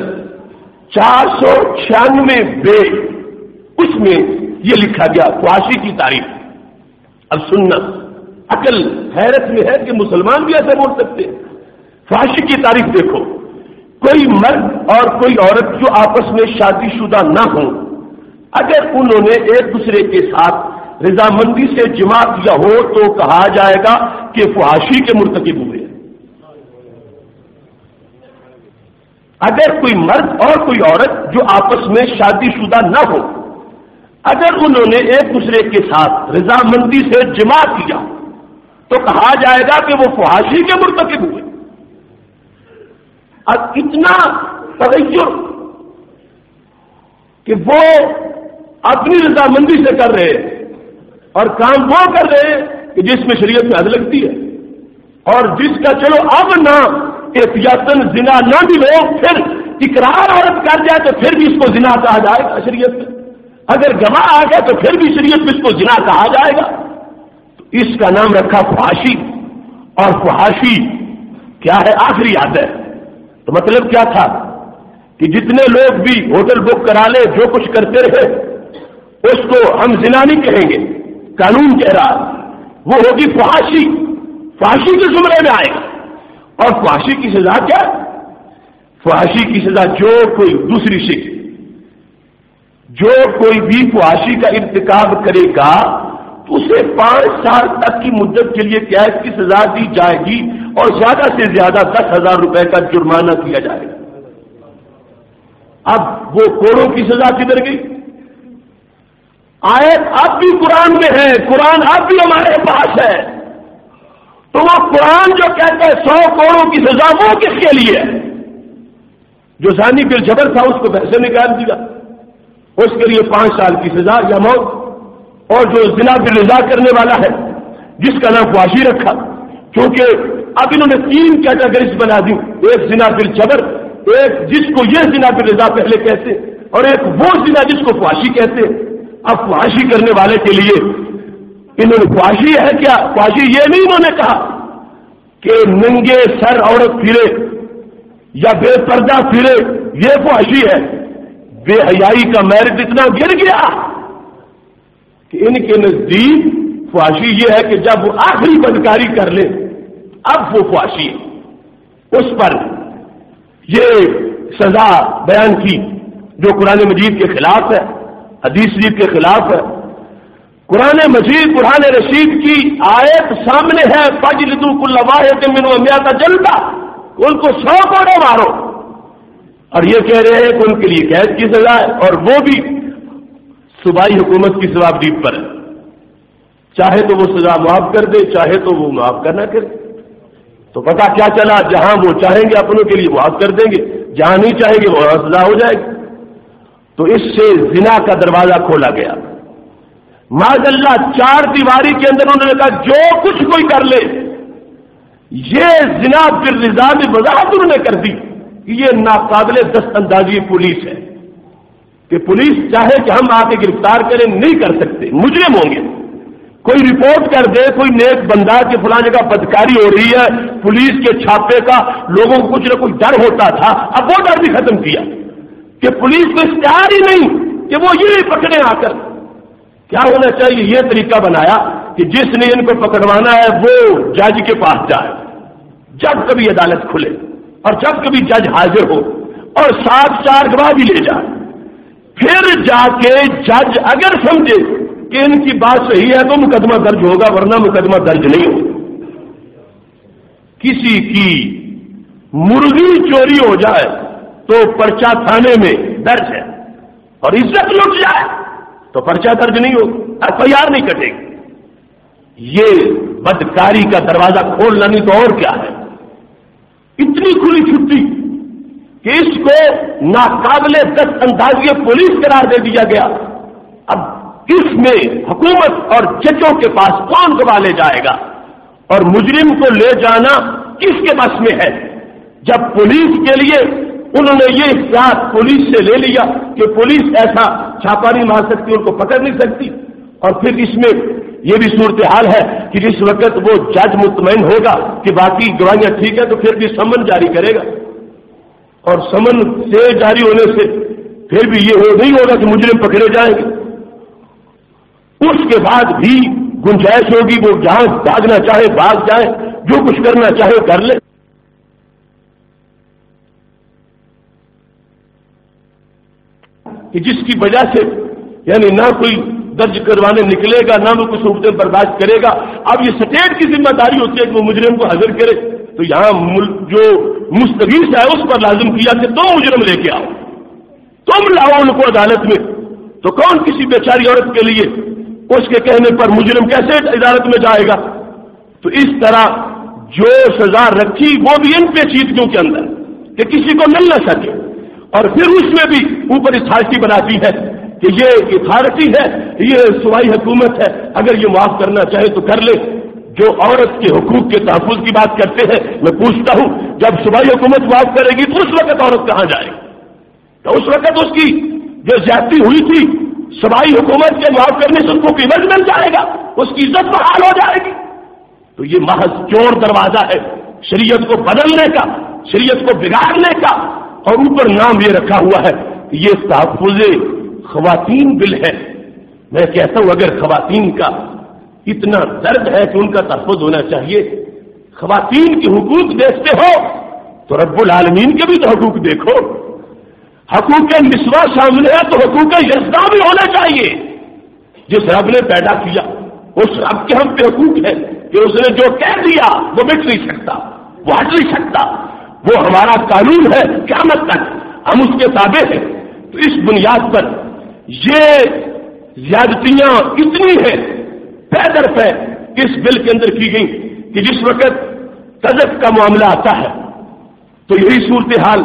496 بے اس میں یہ لکھا گیا فحاشی کی تعریف۔ اب سننا، عقل حیرت میں ہے کہ مسلمان بھی ایسے بول سکتے ہیں۔ فحاشی کی تعریف دیکھو، کوئی مرد اور کوئی عورت جو آپس میں شادی شدہ نہ ہوں، اگر انہوں نے ایک دوسرے کے ساتھ رضامندی سے جماع کیا ہو تو کہا جائے گا کہ فحاشی کے مرتکب ہوئے۔ اگر کوئی مرد اور کوئی عورت جو آپس میں شادی شدہ نہ ہو، اگر انہوں نے ایک دوسرے کے ساتھ رضامندی سے جماع کیا تو کہا جائے گا کہ وہ فحاشی کے مرتکب ہوئے۔ اب اتنا تغیر کہ وہ اپنی رضامندی سے کر رہے ہیں اور کام وہ کر رہے ہیں کہ جس میں شریعت میں حد لگتی ہے، اور جس کا چلو اب نہ احتیاطاً زنا نہ بھی ہو، پھر اقرار عورت کر جائے تو پھر بھی اس کو زنا کہا جائے گا شریعت میں، اگر گواہ آ گیا تو پھر بھی شریعت میں اس کو زنا کہا جائے گا۔ تو اس کا نام رکھا فحاشی، اور فحاشی کیا ہے؟ آخری عادت ہے۔ تو مطلب کیا تھا کہ جتنے لوگ بھی ہوٹل بک کرا لے جو کچھ کرتے رہے اس کو ہم زنا نہیں کہیں گے، قانون کہہ رہا وہ ہوگی فحاشی، فحاشی کے زمرے میں آئے گا۔ اور فحاشی کی سزا کیا؟ فحاشی کی سزا جو کوئی دوسری شخص جو کوئی بھی فحاشی کا ارتکاب کرے گا تو اسے 5 سال تک کی مدت کے لیے قید کی سزا دی جائے گی، اور زیادہ سے زیادہ 10,000 روپے کا جرمانہ کیا جائے گا۔ اب وہ کوڑوں کی سزا کدھر گئی؟ آیت اب بھی قرآن میں ہے، قرآن اب بھی ہمارے پاس ہے، تو وہ قرآن جو کہتا ہے 100 کوڑوں کی سزا، وہ کس کے لیے ہے؟ جو زانی بالجبر تھا اس کو پیسے نکال دیا، اس کے لیے 5 سال کی سزا یا موت۔ اور جو زنا بالرضا کرنے والا ہے جس کا نام فحاشی رکھا، کیونکہ اب انہوں نے 3 کیٹیگریز بنا دی، ایک زنا بالجبر، ایک جس کو یہ زنا بالرضا پہلے کہتے، اور ایک وہ زنا جس کو فحاشی کہتے۔ اب فحاشی کرنے والے کے لیے انہوں نے فحاشی ہے کیا؟ فحاشی یہ نہیں انہوں نے کہا کہ ننگے سر عورت پھرے یا بے پردہ پھرے یہ فحاشی ہے۔ بے حیائی کا میرٹ اتنا گر گیا کہ ان کے نزدیک فحاشی یہ ہے کہ جب وہ آخری بدکاری کر لے اب وہ فحاشی ہے۔ اس پر یہ سزا بیان کی جو قرآن مجید کے خلاف ہے، حدیث شریف کے خلاف ہے۔ قرآن مجید قرآن رشید کی آیت سامنے ہے، فَاجْلِدُوا كُلَّ وَاحِدٍ مِّنْهُمْ مِائَةَ جَلْدَةٍ، ان کو 100 کوڑے مارو، اور یہ کہہ رہے ہیں کہ ان کے لیے قید کی سزا ہے، اور وہ بھی صوبائی حکومت کی ثوابدید پر ہے، چاہے تو وہ سزا معاف کر دے، چاہے تو وہ معاف کرنا کرے۔ تو پتہ کیا چلا، جہاں وہ چاہیں گے اپنوں کے لیے معاف کر دیں گے، جہاں نہیں چاہیں گے وہ سزا ہو جائے گی۔ تو اس سے زنا کا دروازہ کھولا گیا۔ معاذ اللہ 4 دیواری کے اندر انہوں نے کہا جو کچھ کوئی کر لے، یہ زنا بالرضا میں وضاحت انہوں نے کر دی کہ یہ ناقابل دست اندازی پولیس ہے، کہ پولیس چاہے کہ ہم آ کے گرفتار کریں نہیں کر سکتے، مجرم ہوں گے۔ کوئی رپورٹ کر دے، کوئی نیک بندہ کہ فلاں جگہ بدکاری ہو رہی ہے، پولیس کے چھاپے کا لوگوں کو کچھ نہ کچھ ڈر ہوتا تھا، اب وہ ڈر بھی ختم کیا کہ پولیس کو اختیار ہی نہیں کہ وہ یہ پکڑے آ کر۔ کیا ہونا چاہیے؟ یہ طریقہ بنایا کہ جس نے ان کو پکڑوانا ہے وہ جج کے پاس جائے جب کبھی عدالت کھلے، اور جب کبھی جج حاضر ہو، اور 7 گواہ بھی لے جائے، پھر جا کے جج اگر سمجھے کہ ان کی بات صحیح ہے تو مقدمہ درج ہوگا، ورنہ مقدمہ درج نہیں ہوگا۔ کسی کی مرغی چوری ہو جائے تو پرچہ تھانے میں درج ہے، اور عزت لٹ جائے تو پرچہ درج نہیں ہوگا، FIR نہیں کٹے گی۔ یہ بدکاری کا دروازہ کھولنا نہیں تو اور کیا ہے؟ اتنی کھلی چھٹی کہ اس کو ناقابل دست اندازی پولیس قرار دے دیا گیا۔ اب اس میں حکومت اور ججوں کے پاس کون گواہ لے جائے گا؟ اور مجرم کو لے جانا کس کے بس میں ہے؟ جب پولیس کے لیے انہوں نے یہ اختیار پولیس سے لے لیا کہ پولیس ایسا چھاپا نہیں مار سکتی، ان کو پکڑ نہیں سکتی، اور پھر اس میں یہ بھی صورتحال ہے کہ جس وقت وہ جج مطمئن ہوگا کہ باقی گواہیاں ٹھیک ہے تو پھر بھی سمن جاری کرے گا، اور سمن سے جاری ہونے سے پھر بھی یہ نہیں ہوگا کہ مجرم پکڑے جائیں گے۔ اس کے بعد بھی گنجائش ہوگی وہ جہاں بھاگنا چاہے بھاگ جائے، جو کچھ کرنا چاہے کر لے۔ کہ جس کی وجہ سے یعنی نہ کوئی درج کروانے نکلے گا، نہ وہ کچھ صورتیں برداشت کرے گا۔ اب یہ اسٹیٹ کی ذمہ داری ہوتی ہے کہ وہ مجرم کو حاضر کرے، تو یہاں جو مستغیث ہے اس پر لازم کیا کہ تم مجرم لے کے آؤ، تم لاؤ ان کو عدالت میں۔ تو کون کسی بیچاری عورت کے لیے اس کے کہنے پر مجرم کیسے عدالت میں جائے گا؟ تو اس طرح جو سزا رکھی وہ بھی ان پیچیدگیوں کے اندر کہ کسی کو مل نہ سکے، اور پھر اس میں بھی اوپر اتھارٹی بناتی ہے کہ یہ اتھارٹی ہے، یہ صوبائی حکومت ہے، اگر یہ معاف کرنا چاہے تو کر لے۔ جو عورت کے حقوق کے تحفظ کی بات کرتے ہیں، میں پوچھتا ہوں جب صوبائی حکومت معاف کرے گی تو اس وقت عورت کہاں جائے گی؟ تو اس وقت اس کی جو زیادتی ہوئی تھی صوبائی حکومت کے معاف کرنے سے اس کو قیمت مل جائے گا، اس کی عزت بحال ہو جائے گی۔ تو یہ محض چور دروازہ ہے شریعت کو بدلنے کا، شریعت کو بگاڑنے کا، اور اوپر نام یہ رکھا ہوا ہے کہ یہ تحفظ خواتین بل ہے۔ میں کہتا ہوں اگر خواتین کا اتنا درد ہے کہ ان کا تحفظ ہونا چاہیے، خواتین کے حقوق دیکھتے ہو تو رب العالمین کے بھی تو حقوق دیکھو۔ حقوق نسواں سامنے ہے تو حقوق یزداں بھی ہونا چاہیے۔ جس رب نے پیدا کیا اس رب کے ہم پہ حقوق ہے کہ اس نے جو کہہ دیا وہ مٹ نہیں سکتا، وہ ہٹ نہیں سکتا، وہ ہمارا قانون ہے قیامت تک، ہم اس کے تابع ہیں۔ تو اس بنیاد پر یہ زیادتیاں اتنی ہیں پے در پے اس بل کے اندر کی گئی کہ جس وقت قذف کا معاملہ آتا ہے تو یہی صورتحال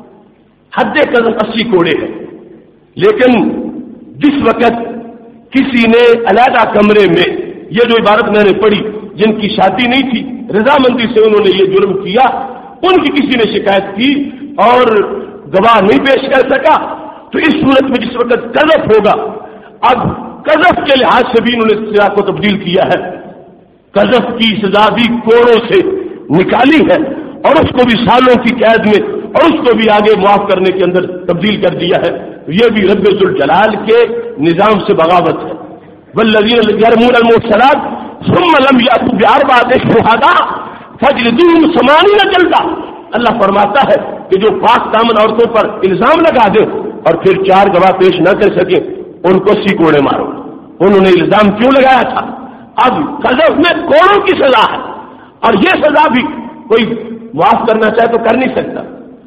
حد قذف 80 کوڑے ہے، لیکن جس وقت کسی نے علیحدہ کمرے میں، یہ جو عبارت میں نے پڑھی، جن کی شادی نہیں تھی رضامندی سے انہوں نے یہ جرم کیا، ان کی کسی نے شکایت کی اور گواہ نہیں پیش کر سکا، تو اس صورت میں جس وقت قذف ہوگا، اب قذف کے لحاظ سے بھی انہوں نے سزا کو تبدیل کیا ہے، قذف کی سزا بھی کوڑوں سے نکالی ہے اور اس کو بھی سالوں کی قید میں اور اس کو بھی آگے معاف کرنے کے اندر تبدیل کر دیا ہے۔ تو یہ بھی رب ذوالجلال کے نظام سے بغاوت ہے۔ والذین یرمون المحصنات ثم لم یأتوا بأربعة شہداء فاجلدوہم 80 جلدہ۔ اللہ فرماتا ہے کہ جو پاک دامن عورتوں پر الزام لگا دے اور پھر 4 گواہ پیش نہ کر سکے ان کو 80 کوڑے مارو۔ انہوں نے الزام کیوں لگایا تھا؟ اب قذف میں کوڑوں کی سزا ہے، اور یہ سزا بھی کوئی معاف کرنا چاہے تو کر نہیں سکتا،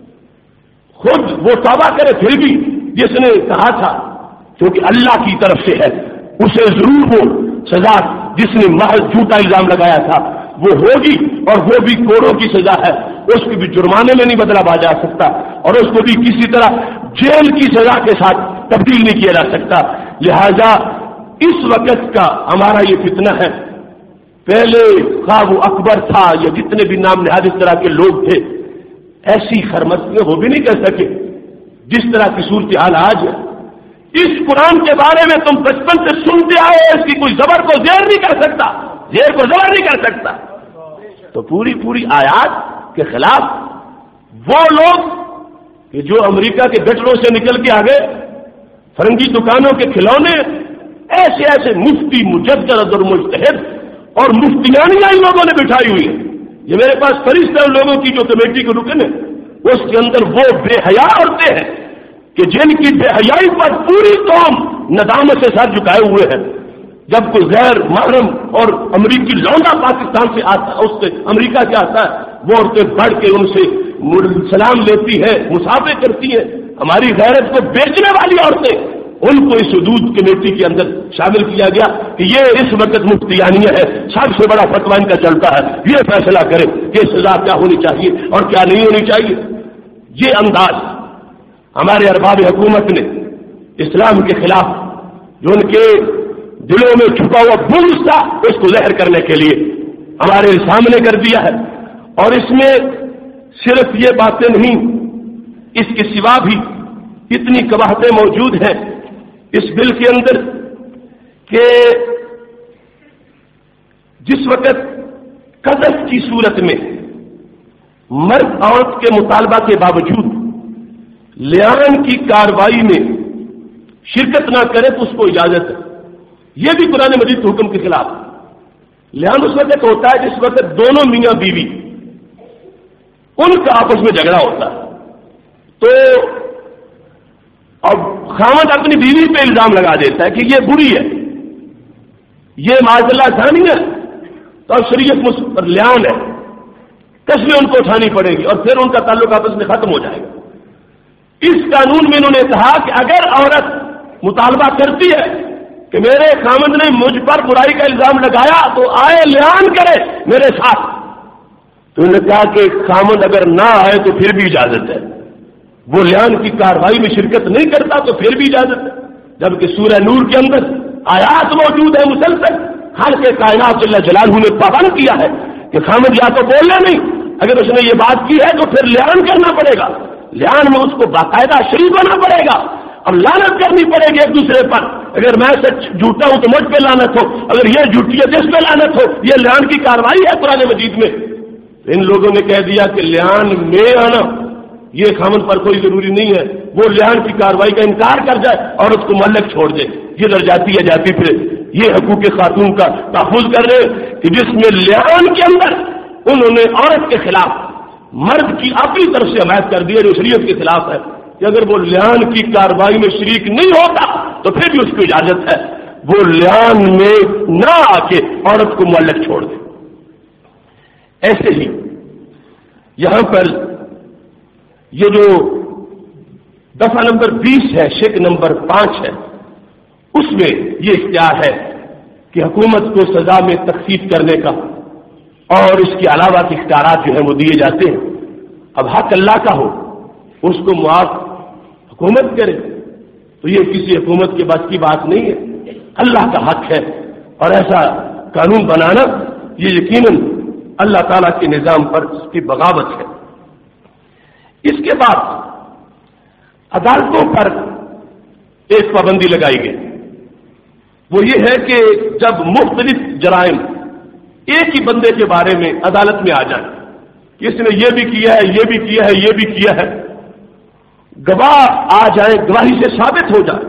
خود وہ توبہ کرے پھر بھی جس نے کہا تھا کیونکہ اللہ کی طرف سے ہے اسے ضرور وہ سزا، جس نے محض جھوٹا الزام لگایا تھا وہ ہوگی، اور وہ بھی کوڑوں کی سزا ہے، اس کو بھی جرمانے میں نہیں بدلا جا سکتا اور اس کو بھی کسی طرح جیل کی سزا کے ساتھ تبدیل نہیں کیا جا سکتا۔ لہذا اس وقت کا ہمارا یہ فتنہ ہے، پہلے خواہ وہ اکبر تھا یا جتنے بھی نام نہاد اس طرح کے لوگ تھے، ایسی خرمستیاں وہ بھی نہیں کر سکے جس طرح کی صورتحال آج ہے۔ اس قرآن کے بارے میں تم بچپن سے سنتے آئے، اس کی کوئی زبر کو زیر نہیں کر سکتا، زیر کو زبر نہیں کر سکتا۔ تو پوری آیات کے خلاف وہ لوگ کہ جو امریکہ کے گٹروں سے نکل کے آگے فرنگی دکانوں کے کھلونے، ایسے مفتی مجدد اور مجتہد اور مفتیانیاں ان لوگوں نے بٹھائی ہوئی ہے۔ یہ میرے پاس فہرست ہے ان لوگوں کی جو کمیٹی کے رکن ہے، اس کے اندر وہ بے حیا عورتیں ہیں کہ جن کی بے حیائی پر پوری قوم ندامت سے سر جھکائے ہوئے ہیں۔ جب کوئی غیر محرم اور امریکی لونڈا پاکستان سے آتا ہے، اس سے امریکہ سے آتا ہے، وہ عورتیں بڑھ کے ان سے سلام لیتی ہے، مسافے کرتی ہیں، ہماری غیرت کو بیچنے والی عورتیں، ان کو اس حدود کمیٹی کے اندر شامل کیا گیا کہ یہ اس وقت مفتیانیہ ہے، سب سے بڑا فتویٰ ان کا چلتا ہے، یہ فیصلہ کرے کہ سزا کیا ہونی چاہیے اور کیا نہیں ہونی چاہیے۔ یہ انداز ہمارے ارباب حکومت نے اسلام کے خلاف جو ان کے دلوں میں چھپا ہوا بغض تھا اس کو ظاہر کرنے کے لیے ہمارے سامنے کر دیا ہے۔ اور اس میں صرف یہ باتیں نہیں، اس کے سوا بھی اتنی قباحتیں موجود ہیں اس بل کے اندر کہ جس وقت قذف کی صورت میں مرد عورت کے مطالبہ کے باوجود لیان کی کارروائی میں شرکت نہ کرے تو اس کو اجازت ہے۔ یہ بھی قرآن مجید کے حکم کے خلاف۔ لیان اس وقت ہوتا ہے جس وقت دونوں میاں بیوی ان کا آپس میں جھگڑا ہوتا ہے، تو اب خاوند اپنی بیوی پہ الزام لگا دیتا ہے کہ یہ بری ہے، یہ معاذ اللہ زانی ہے، تو اب شریعت پر لیان ہے، قسمیں ان کو اٹھانی پڑے گی اور پھر ان کا تعلق آپس میں ختم ہو جائے گا۔ اس قانون میں انہوں نے کہا کہ اگر عورت مطالبہ کرتی ہے کہ میرے خاوند نے مجھ پر برائی کا الزام لگایا تو آئے لیان کرے میرے ساتھ، تو انہوں نے کہا کہ خاوند اگر نہ آئے تو پھر بھی اجازت ہے، وہ لیان کی کارروائی میں شرکت نہیں کرتا تو پھر بھی اجازت ہے۔ جبکہ سورہ نور کے اندر آیات موجود ہے مسلسل، خالق کائنات جل جلالہ نے پابند کیا ہے کہ خاوند یا تو بولنا نہیں، اگر اس نے یہ بات کی ہے تو پھر لیان کرنا پڑے گا، لیان میں اس کو باقاعدہ شریک ہونا پڑے گا اور لعنت کرنی پڑے گی ایک دوسرے پر۔ اگر میں سچ جھوٹا ہوں تو مجھ پہ لعنت ہو، اگر یہ جھوٹی ہے تو اس پہ لعنت ہو۔ یہ لیان کی کارروائی ہے قرآن مجید میں۔ ان لوگوں نے کہہ دیا کہ لیان میں آنا یہ خاوند پر کوئی ضروری نہیں ہے، وہ لیان کی کارروائی کا انکار کر جائے اور اس کو معلق چھوڑ دے، یہ در جاتی ہے جاتی پھر یہ حقوق خاتون کا تحفظ کر رہے کہ جس میں لیان کے اندر انہوں نے عورت کے خلاف مرد کی اپنی طرف سے حمایت کر دی ہے جو شریعت کے خلاف ہے کہ اگر وہ لیان کی کارروائی میں شریک نہیں ہوتا تو پھر بھی اس کو اجازت ہے وہ لیان میں نہ آ کے عورت کو معلق چھوڑ دے۔ ایسے ہی یہاں پر یہ جو دفعہ نمبر 20 ہے، شق نمبر 5 ہے، اس میں یہ اختیار ہے کہ حکومت کو سزا میں تخفیف کرنے کا اور اس کے علاوہ کے اختیارات جو ہیں وہ دیے جاتے ہیں۔ اب حق اللہ کا ہو اس کو معاف حکومت کرے تو یہ کسی حکومت کے بس کی بات نہیں ہے، اللہ کا حق ہے، اور ایسا قانون بنانا یہ یقیناً اللہ تعالیٰ کے نظام پر اس کی بغاوت ہے۔ اس کے بعد عدالتوں پر ایک پابندی لگائی گئی، وہ یہ ہے کہ جب مختلف جرائم ایک ہی بندے کے بارے میں عدالت میں آ جائیں کہ اس نے یہ بھی کیا ہے، یہ بھی کیا ہے، یہ بھی کیا ہے، گواہ آ جائیں، گواہی سے ثابت ہو جائے،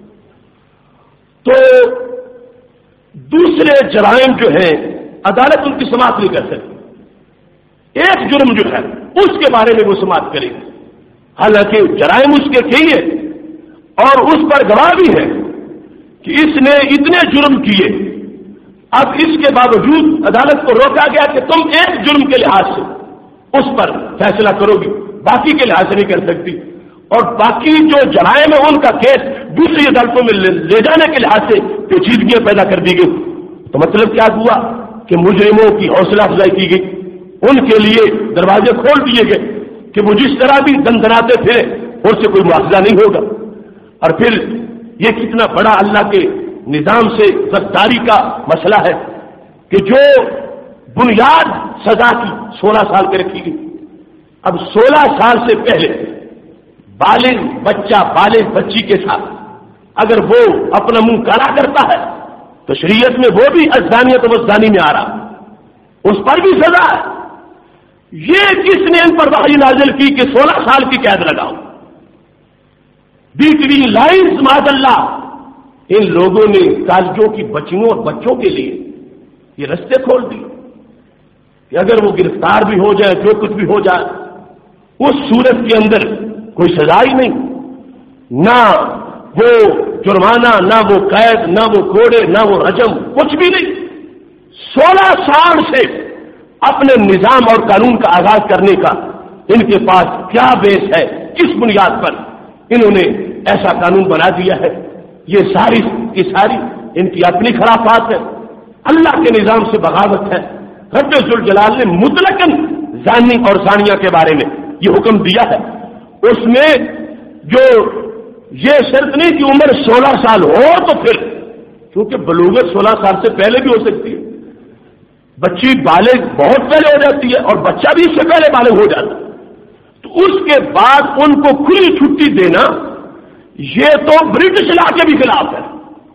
تو دوسرے جرائم جو ہیں عدالت ان کی سماعت نہیں کر سکتی۔ ایک جرم جو ہے اس کے بارے میں وہ سماعت کرے گی، حالانکہ جرائم اس کے کیے اور اس پر گواہ بھی ہے کہ اس نے اتنے جرم کیے، اب اس کے باوجود عدالت کو روکا گیا کہ تم ایک جرم کے لحاظ سے اس پر فیصلہ کرو گی، باقی کے لحاظ سے نہیں کر سکتی، اور باقی جو جرائم ہے ان کا کیس دوسری عدالتوں میں لے جانے کے لحاظ سے پیچیدگیاں پیدا کر دی گئی۔ تو مطلب کیا ہوا کہ مجرموں کی حوصلہ افزائی کی گئی، ان کے لیے دروازے کھول دیے گئے کہ وہ جس طرح بھی دندناتے پھرے ان سے کوئی مواخذہ نہیں ہوگا۔ اور پھر یہ کتنا بڑا اللہ کے نظام سے غداری کا مسئلہ ہے کہ جو بنیاد سزا کی 16 سال کے رکھی گئی، اب 16 سال سے پہلے بالغ بچہ بالغ بچی کے ساتھ اگر وہ اپنا منہ کالا کرتا ہے تو شریعت میں وہ بھی ازانیت و ازانی میں آ رہا، اس پر بھی سزا ہے۔ یہ کس نے ان پر وحی نازل کی کہ 16 سال کی قید لگاؤ؟ بٹوین لائنز معاذ اللہ ان لوگوں نے کالجوں کی بچیوں اور بچوں کے لیے یہ رستے کھول دیے کہ اگر وہ گرفتار بھی ہو جائے، جو کچھ بھی ہو جائے، اس صورت کے اندر کوئی سزا ہی نہیں، نہ وہ جرمانہ، نہ وہ قید، نہ وہ کوڑے، نہ وہ رجم، کچھ بھی نہیں۔ 16 سال سے اپنے نظام اور قانون کا آغاز کرنے کا ان کے پاس کیا بیس ہے، کس بنیاد پر انہوں نے ایسا قانون بنا دیا ہے؟ یہ ساری کی ساری ان کی اپنی خرافات ہے، اللہ کے نظام سے بغاوت ہے۔ رب ذوالجلال نے مطلقاً زانی اور زانیہ کے بارے میں یہ حکم دیا ہے، اس میں جو یہ شرط نہیں کہ عمر 16 سال ہو تو پھر، کیونکہ بلوغت 16 سال سے پہلے بھی ہو سکتی ہے، بچی بالغ بہت پہلے ہو جاتی ہے اور بچہ بھی اس سے پہلے بالغ ہو جاتا ہے، تو اس کے بعد ان کو کھلی چھٹی دینا یہ تو برٹش لا کے بھی خلاف ہے۔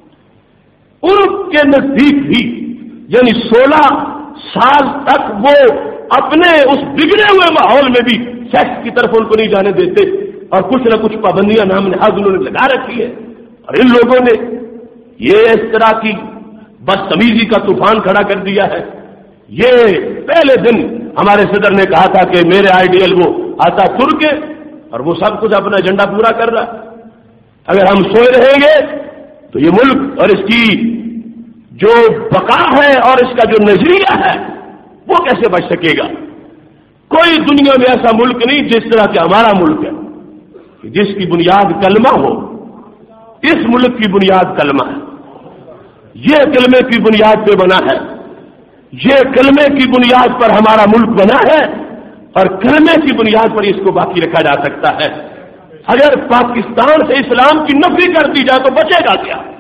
ان کے نزدیک بھی یعنی 16 سال تک وہ اپنے اس بگڑے ہوئے ماحول میں بھی سیکس کی طرف ان کو نہیں جانے دیتے، اور کچھ نہ کچھ پابندیاں نام نہاد انہوں نے لگا رکھی ہے، اور ان لوگوں نے یہ اس طرح کی بدتمیزی کا طوفان کھڑا کر دیا ہے۔ یہ پہلے دن ہمارے صدر نے کہا تھا کہ میرے آئیڈیل وہ آتا ترک ہے اور وہ سب کچھ اپنا ایجنڈا پورا کر رہا، اگر ہم سوئے رہیں گے تو یہ ملک اور اس کی جو بقا ہے اور اس کا جو نظریہ ہے وہ کیسے بچ سکے گا؟ کوئی دنیا میں ایسا ملک نہیں جس طرح کہ ہمارا ملک ہے، جس کی بنیاد کلمہ ہو۔ اس ملک کی بنیاد کلمہ ہے، یہ کلمے کی بنیاد پہ بنا ہے، یہ کلمے کی بنیاد پر ہمارا ملک بنا ہے، اور کلمے کی بنیاد پر اس کو باقی رکھا جا سکتا ہے۔ اگر پاکستان سے اسلام کی نفی کر دی جائے تو بچے گا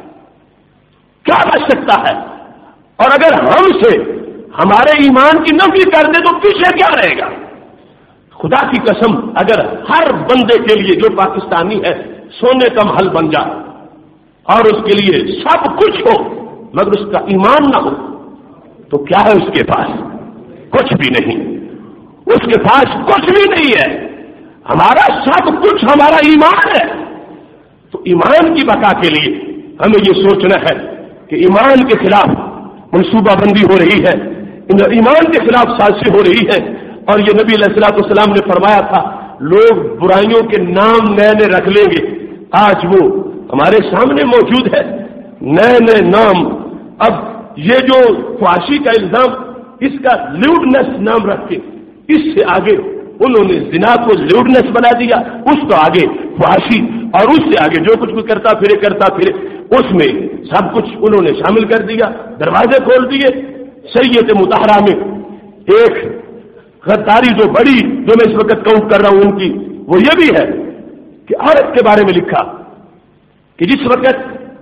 کیا بچ سکتا ہے؟ اور اگر ہم سے ہمارے ایمان کی نفی کر دے تو پیچھے کیا رہے گا؟ خدا کی قسم، اگر ہر بندے کے لیے جو پاکستانی ہے سونے کا محل بن جائے اور اس کے لیے سب کچھ ہو مگر اس کا ایمان نہ ہو تو کیا ہے اس کے پاس؟ کچھ بھی نہیں، اس کے پاس کچھ بھی نہیں ہے۔ ہمارا سب کچھ ہمارا ایمان ہے، تو ایمان کی بقا کے لیے ہمیں یہ سوچنا ہے کہ ایمان کے خلاف منصوبہ بندی ہو رہی ہے، ایمان کے خلاف سازشیں ہو رہی ہے، اور یہ نبی علیہ الصلوۃ والسلام نے فرمایا تھا لوگ برائیوں کے نام نئے نئے رکھ لیں گے، آج وہ ہمارے سامنے موجود ہے، نئے نئے نام۔ اب یہ جو فحاشی کا الزام، اس کا لیوڈنس نام رکھ کے اس سے آگے انہوں نے زنا کو لیوڈنس بنا دیا، اس کو آگے فحاشی، اور اس سے آگے جو کچھ بھی کرتا پھرے اس میں سب کچھ انہوں نے شامل کر دیا، دروازے کھول دیے۔ شریعت مطہرہ میں ایک غداری جو بڑی جو میں اس وقت کاؤنٹ کر رہا ہوں ان کی، وہ یہ بھی ہے کہ عورت کے بارے میں لکھا کہ جس وقت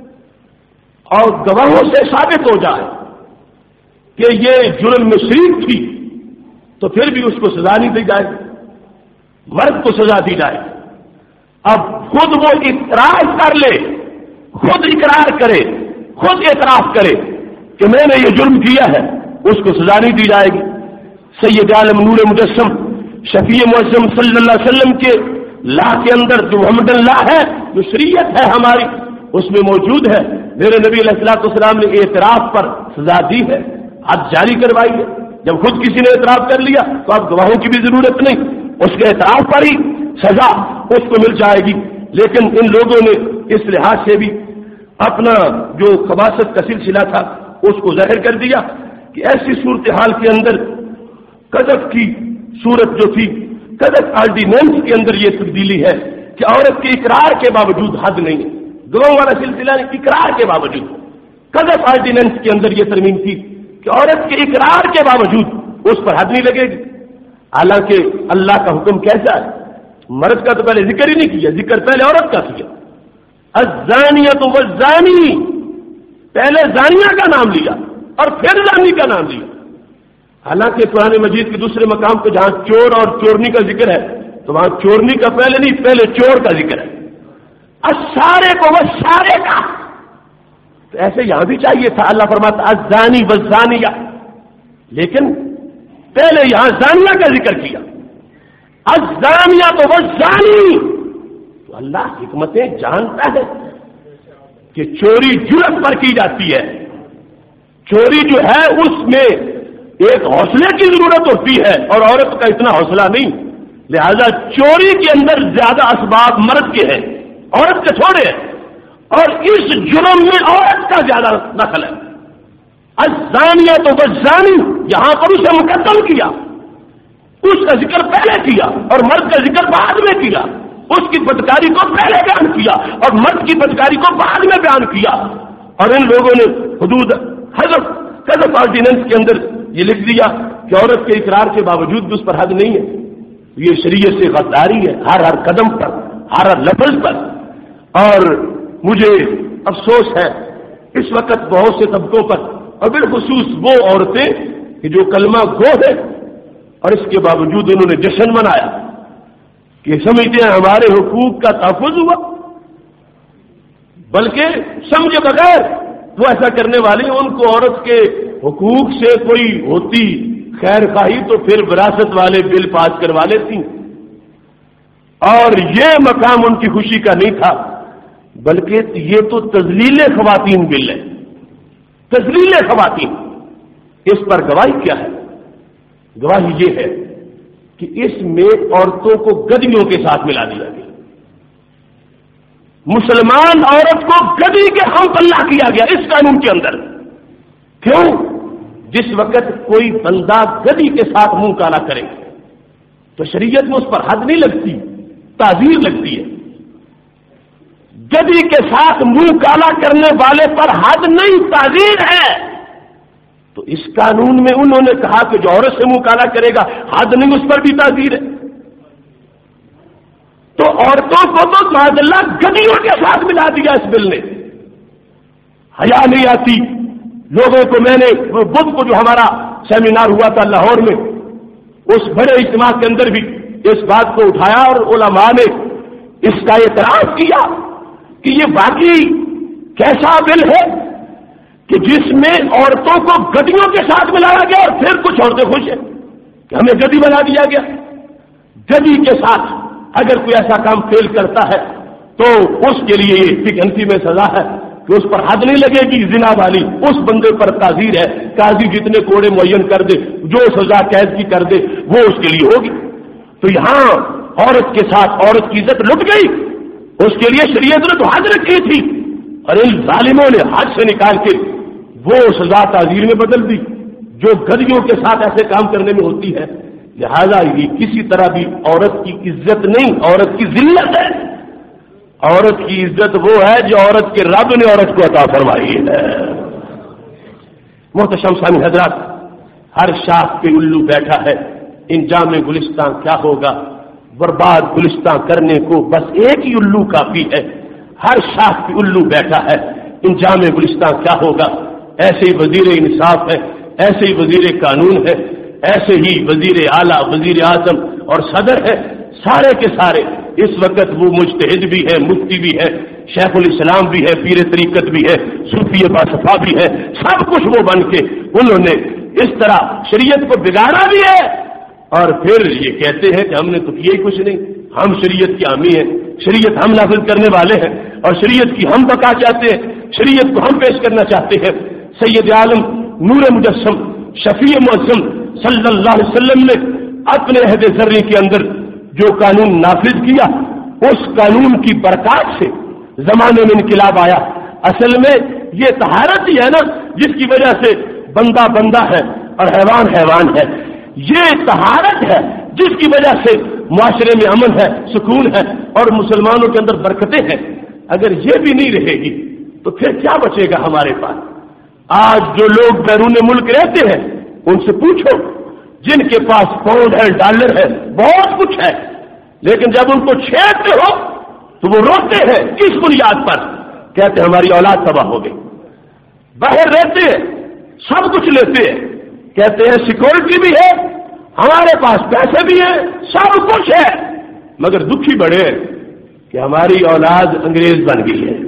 اور گواہوں سے ثابت ہو جائے کہ یہ جرم میں شریک تھی تو پھر بھی اس کو سزا نہیں دی جائے، مرد کو سزا دی جائے۔ اب خود وہ اقرار کر لے، خود اقرار کرے، خود اعتراف کرے کہ میں نے یہ جرم کیا ہے، اس کو سزا نہیں دی جائے گی۔ سید عالم نور مجسم شفیع معظم صلی اللہ علیہ وسلم کے لا کے اندر جو محمد اللہ ہے، جو شریعت ہے ہماری، اس میں موجود ہے میرے نبی علیہ الصلوۃ والسلام نے اعتراف پر سزا دی ہے، حد جاری کروائی ہے۔ جب خود کسی نے اعتراف کر لیا تو اب گواہوں کی بھی ضرورت نہیں، اس کے اعتراف پر ہی سزا اس کو مل جائے گی۔ لیکن ان لوگوں نے اس لحاظ سے بھی اپنا جو خباثت کا سلسلہ تھا اس کو ظاہر کر دیا کہ ایسی صورتحال کے اندر قذف کی صورت جو تھی، قذف آرڈیننس کے اندر یہ تبدیلی ہے کہ عورت کے اقرار کے باوجود حد نہیں، گواہوں والا سلسلہ نہیں، اقرار کے باوجود۔ قذف آرڈیننس کے اندر یہ ترمیم تھی کہ عورت کے اقرار کے باوجود اس پر حد نہیں لگے گی، حالانکہ اللہ کا حکم کیسا ہے؟ مرد کا تو پہلے ذکر ہی نہیں کیا، ذکر پہلے عورت کا کیا۔ الزانیۃ والزانی، پہلے زانیہ کا نام لیا اور پھر زانی کا نام لیا، حالانکہ قرآن مجید کے دوسرے مقام پہ جہاں چور اور چورنی کا ذکر ہے تو وہاں چورنی کا پہلے نہیں، پہلے چور کا ذکر ہے۔ السارق والسارقہ، تو ایسے یہاں بھی چاہیے تھا، اللہ فرماتا الزانی والزانیہ، لیکن پہلے یہاں زانیہ کا ذکر کیا، الزانیہ تو والزانی۔ تو اللہ حکمتیں جانتا ہے کہ چوری جرت پر کی جاتی ہے، چوری جو ہے اس میں ایک حوصلے کی ضرورت ہوتی ہے اور عورت کا اتنا حوصلہ نہیں، لہذا چوری کے اندر زیادہ اسباب مرد کے ہیں، عورت کے تھوڑے ہیں، اور اس جرم میں عورت کا زیادہ دخل ہے۔ الزانیۃ والزانی، یہاں پر اسے مقدم کیا، اس کا ذکر پہلے کیا اور مرد کا ذکر بعد میں کیا، اس کی بدکاری کو پہلے بیان کیا اور مرد کی بدکاری کو بعد میں بیان کیا، اور ان لوگوں نے حدود حذف آرڈیننس کے اندر یہ لکھ دیا کہ عورت کے اقرار کے باوجود بھی اس پر حد نہیں ہے. یہ شریعت سے غداری ہے ہر قدم پر، ہر لفظ پر. اور مجھے افسوس ہے اس وقت بہت سے طبقوں پر، اور بالخصوص وہ عورتیں کہ جو کلمہ گو ہے اور اس کے باوجود انہوں نے جشن منایا کہ سمجھتے ہیں ہمارے حقوق کا تحفظ ہوا، بلکہ سمجھے بغیر وہ ایسا کرنے والے، ان کو عورت کے حقوق سے کوئی ہوتی خیر خواہی تو پھر وراثت والے بل پاس کروا لیتی. اور یہ مقام ان کی خوشی کا نہیں تھا، بلکہ یہ تو تذلیل خواتین بل ہے، تذلیل خواتین. اس پر گواہی کیا ہے؟ گواہی یہ ہے کہ اس میں عورتوں کو گدیوں کے ساتھ ملا دیا گیا. مسلمان عورت کو گدی کے ہم پلہ کیا گیا اس قانون کے اندر. کیوں؟ جس وقت کوئی بندہ گدی کے ساتھ منہ کالا کرے تو شریعت میں اس پر حد نہیں لگتی، تعزیر لگتی ہے. گدی کے ساتھ منہ کالا کرنے والے پر حد نہیں، تعزیر ہے. تو اس قانون میں انہوں نے کہا کہ جو عورت سے منہ کالا کرے گا حد نہیں، اس پر بھی تعزیر ہے. تو عورتوں کو تو معاذ اللہ گدیوں کے ساتھ ملا دیا اس بل نے. حیا نہیں آتی لوگوں کو. میں نے بدھ کو جو ہمارا سیمینار ہوا تھا لاہور میں، اس بڑے اجتماع کے اندر بھی اس بات کو اٹھایا اور علماء نے اس کا اعتراف کیا کہ یہ واقعی کیسا بل ہے کہ جس میں عورتوں کو گدیوں کے ساتھ ملایا گیا اور پھر کچھ عورتیں خوش ہیں کہ ہمیں گدی بنا دیا گیا. گدی کے ساتھ اگر کوئی ایسا کام فیل کرتا ہے تو اس کے لیے یہ فکہنسی میں سزا ہے کہ اس پر حد نہیں لگے گی زنا والی، اس بندے پر تعزیر ہے. قاضی جتنے کوڑے معین کر دے، جو سزا قید کی کر دے وہ اس کے لیے ہوگی. تو یہاں عورت کے ساتھ عورت کی عزت لٹ گئی، اس کے لیے شریعت نے تو حد رکھی تھی اور ان ظالموں نے حد سے نکال کے وہ سزا تعزیر میں بدل دی جو گدیوں کے ساتھ ایسے کام کرنے میں ہوتی ہے. لہذا یہ کسی طرح بھی عورت کی عزت نہیں، عورت کی ذلت ہے. عورت کی عزت وہ ہے جو عورت کے رب نے عورت کو عطا فرمائی ہے. محتشم سامعین حضرات، ہر شاخ پہ الو بیٹھا ہے. انجام گلستان کیا ہوگا؟ برباد گلستان کرنے کو بس ایک ہی الو کافی ہے. ہر شاخ پہ الو بیٹھا ہے. انجام گلستان کیا ہوگا؟ ایسے ہی وزیر انصاف ہے، ایسے ہی وزیر قانون ہے، ایسے ہی وزیر اعلیٰ، وزیر اعظم اور صدر ہے. سارے کے سارے اس وقت وہ مجتہد بھی ہے، مفتی بھی ہے، شیخ الاسلام بھی ہے، پیر طریقت بھی ہے، صوفی باصفا بھی ہے. سب کچھ وہ بن کے انہوں نے اس طرح شریعت کو بگاڑا بھی ہے اور پھر یہ کہتے ہیں کہ ہم نے تو کیا ہی کچھ نہیں، ہم شریعت کے حامی ہیں، شریعت ہم نافذ کرنے والے ہیں اور شریعت کی ہم بقا چاہتے ہیں، شریعت کو ہم پیش کرنا چاہتے ہیں. سید عالم نور مجسم شفیع معظم صلی اللہ علیہ وسلم نے اپنے عہد ذرری کے اندر جو قانون نافذ کیا، اس قانون کی برکات سے زمانے میں انقلاب آیا. اصل میں یہ طہارت ہی ہے نا جس کی وجہ سے بندہ بندہ ہے اور حیوان حیوان ہے. یہ طہارت ہے جس کی وجہ سے معاشرے میں امن ہے، سکون ہے اور مسلمانوں کے اندر برکتیں ہیں. اگر یہ بھی نہیں رہے گی تو پھر کیا بچے گا ہمارے پاس؟ آج جو لوگ بیرون ملک رہتے ہیں ان سے پوچھو، جن کے پاس پاؤنڈ ہے، ڈالر ہے، بہت کچھ ہے، لیکن جب ان کو چھیڑتے ہو تو وہ روتے ہیں. کس بنیاد پر؟ کہتے ہیں ہماری اولاد تباہ ہو گئی. باہر رہتے ہیں، سب کچھ لیتے ہیں، کہتے ہیں سیکورٹی بھی ہے، ہمارے پاس پیسے بھی ہیں، سب کچھ ہے، مگر دکھی بڑے کہ ہماری اولاد انگریز بن گئی ہے.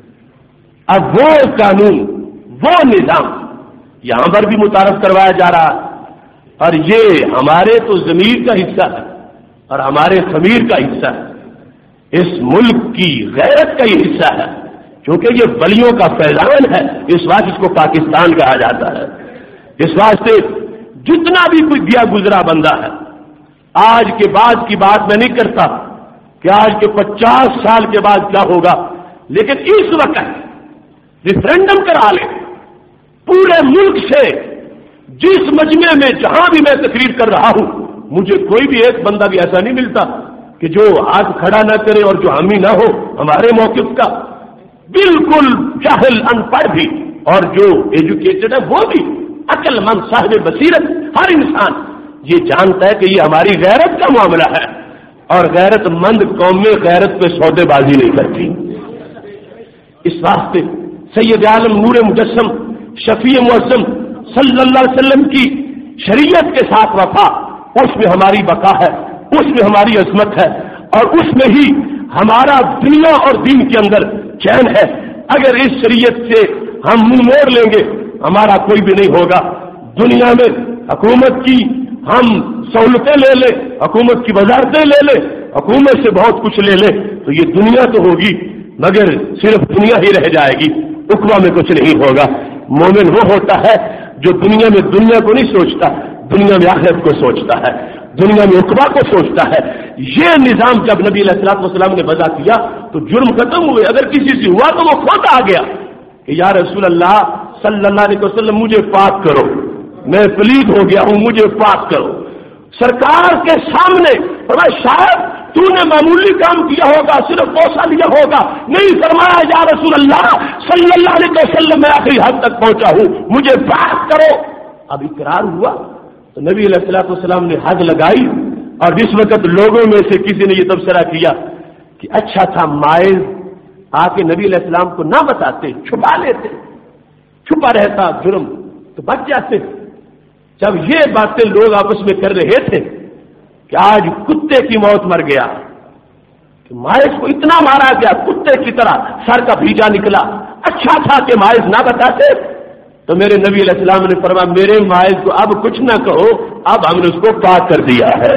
اب وہ قانون، وہ نظام یہاں پر بھی متعارف کروایا جا رہا اور یہ ہمارے تو ضمیر کا حصہ ہے اور ہمارے ضمیر کا حصہ ہے. اس ملک کی غیرت کا یہ حصہ ہے کیونکہ یہ ولیوں کا فیضان ہے. اس واسطے اس کو پاکستان کہا جاتا ہے. اس واسطے جتنا بھی کوئی گیا گزرا بندہ ہے، آج کے بعد کی بات میں نہیں کرتا کہ آج کے 50 سال کے بعد کیا ہوگا، لیکن اس وقت ریفرینڈم کرا لے، پورے ملک سے جس مجمع میں جہاں بھی میں تقریر کر رہا ہوں مجھے کوئی بھی ایک بندہ بھی ایسا نہیں ملتا کہ جو ہاتھ کھڑا نہ کرے اور جو حامی نہ ہو ہمارے موقف کا. بالکل جاہل ان پڑھ بھی اور جو ایجوکیٹڈ ہے وہ بھی عقل مند صاحب بصیرت ہر انسان یہ جانتا ہے کہ یہ ہماری غیرت کا معاملہ ہے اور غیرت مند قوم میں غیرت پہ سودے بازی نہیں کرتی. اس واسطے سید عالم نور مجسم شفیع معظم صلی اللہ علیہ وسلم کی شریعت کے ساتھ وفا اس میں ہماری بقا ہے, اس میں ہماری عظمت ہے اور اس میں ہی ہمارا دنیا اور دین کے اندر چین ہے. اگر اس شریعت سے ہم منہ موڑ لیں گے ہمارا کوئی بھی نہیں ہوگا. دنیا میں حکومت کی ہم سہولتیں لے لیں, حکومت کی وزارتیں لے لیں, حکومت سے بہت کچھ لے لیں تو یہ دنیا تو ہوگی مگر صرف دنیا ہی رہ جائے گی, عقبہ میں کچھ نہیں ہوگا. مومن وہ ہوتا ہے جو دنیا میں دنیا کو نہیں سوچتا, دنیا میں آخرت کو سوچتا ہے, دنیا میں عقبہ کو سوچتا ہے. یہ نظام جب نبی علیہ الصلوۃ والسلام نے وضع کیا تو جرم ختم ہوئے. اگر کسی سے ہوا تو وہ خود آ گیا کہ یا رسول اللہ صلی اللہ علیہ وسلم مجھے پاک کرو, میں پلید ہو گیا ہوں, مجھے پاک کرو. سرکار کے سامنے فرمایا شاید تو نے معمولی کام کیا ہوگا, صرف بوسہ لیا ہوگا. نہیں, فرمایا یا رسول اللہ صلی اللہ علیہ وسلم میں آخری حد تک پہنچا ہوں, مجھے پاک کرو. اب اقرار ہوا تو نبی علیہ الصلوۃ والسلام نے حد لگائی اور جس وقت لوگوں میں سے کسی نے یہ تبصرہ کیا کہ اچھا تھا مائز آ کے نبی علیہ السلام کو نہ بتاتے, چھپا لیتے, چھپا رہتا جرم تو بچ جاتے. جب یہ باتیں لوگ آپس میں کر رہے تھے کہ آج کتے کی موت مر گیا, کہ مائز کو اتنا مارا گیا کتے کی طرح سر کا بھیجا نکلا, اچھا تھا کہ مائز نہ بتاتے. تو میرے نبی علیہ السلام نے فرمایا میرے مائز کو اب کچھ نہ کہو, اب ہم نے اس کو پاک کر دیا ہے.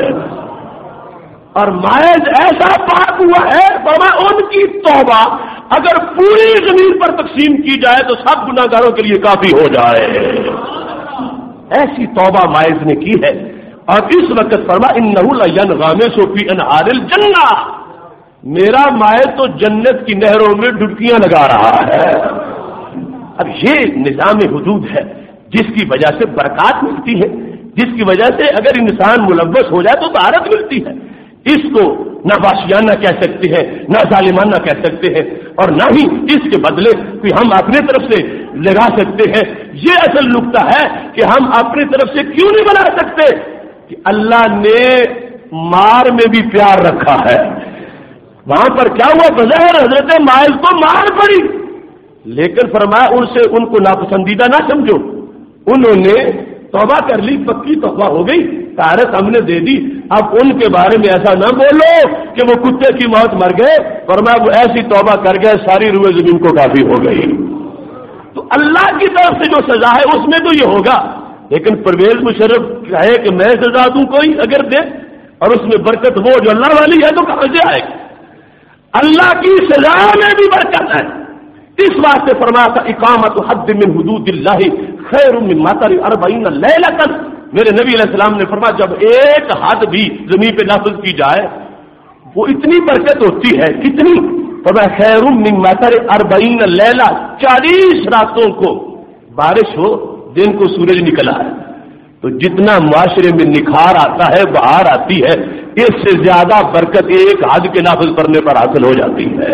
اور مائز ایسا پاک ہوا ہے فرمایا ان کی توبہ اگر پوری زمین پر تقسیم کی جائے تو سب گناہگاروں کے لیے کافی ہو جائے. ایسی توبہ مائز نے کی ہے. اور اس وقت فرمایا انہ لینغمس فی انہار الجنہ, میرا مائز تو جنت کی نہروں میں ڈبکیاں لگا رہا ہے. اب یہ نظام حدود ہے جس کی وجہ سے برکات ملتی ہے, جس کی وجہ سے اگر انسان ملوث ہو جائے تو طہارت ملتی ہے. اس کو نہ وحشیانہ کہہ سکتے ہیں, نہ ظالمانہ کہہ سکتے ہیں, اور نہ ہی اس کے بدلے کوئی ہم اپنے طرف سے لگا سکتے ہیں. یہ اصل نقطہ ہے کہ ہم اپنی طرف سے کیوں نہیں بنا سکتے کہ اللہ نے مار میں بھی پیار رکھا ہے. وہاں پر کیا ہوا, بظاہر حضرت مائز کو مار پڑی لیکن فرمایا ان سے ان کو ناپسندیدہ نہ سمجھو, انہوں نے توبہ کر لی, پکی توبہ ہو گئی, طہارت ہم نے دے دی. اب ان کے بارے میں ایسا نہ بولو کہ وہ کتے کی موت مر گئے, فرمایا وہ ایسی توبہ کر گئے ساری روئے زمین کو کافی ہو گئی. تو اللہ کی طرف سے جو سزا ہے اس میں تو یہ ہوگا, لیکن پرویز مشرف کہے کہ میں سزا دوں کوئی اگر دے اور اس میں برکت وہ جو اللہ والی ہے تو کہاں سے آئے گی. اللہ کی سزا میں بھی برکت ہے. اس واسطے فرمایا تھا اقامت حد من حدود اللہ خیر من مطر 40 لیلۃ. میرے نبی علیہ السلام نے فرمایا جب ایک حد بھی زمین پہ نافذ کی جائے وہ اتنی برکت ہوتی ہے. کتنی؟ فرمایا خیر من مطر 40 لیلۃ, 40 راتوں کو بارش ہو, دن کو سورج نکلا ہے. تو جتنا معاشرے میں نکھار آتا ہے, بہار آتی ہے, اس سے زیادہ برکت ایک حد کے نافذ کرنے پر حاصل ہو جاتی ہے.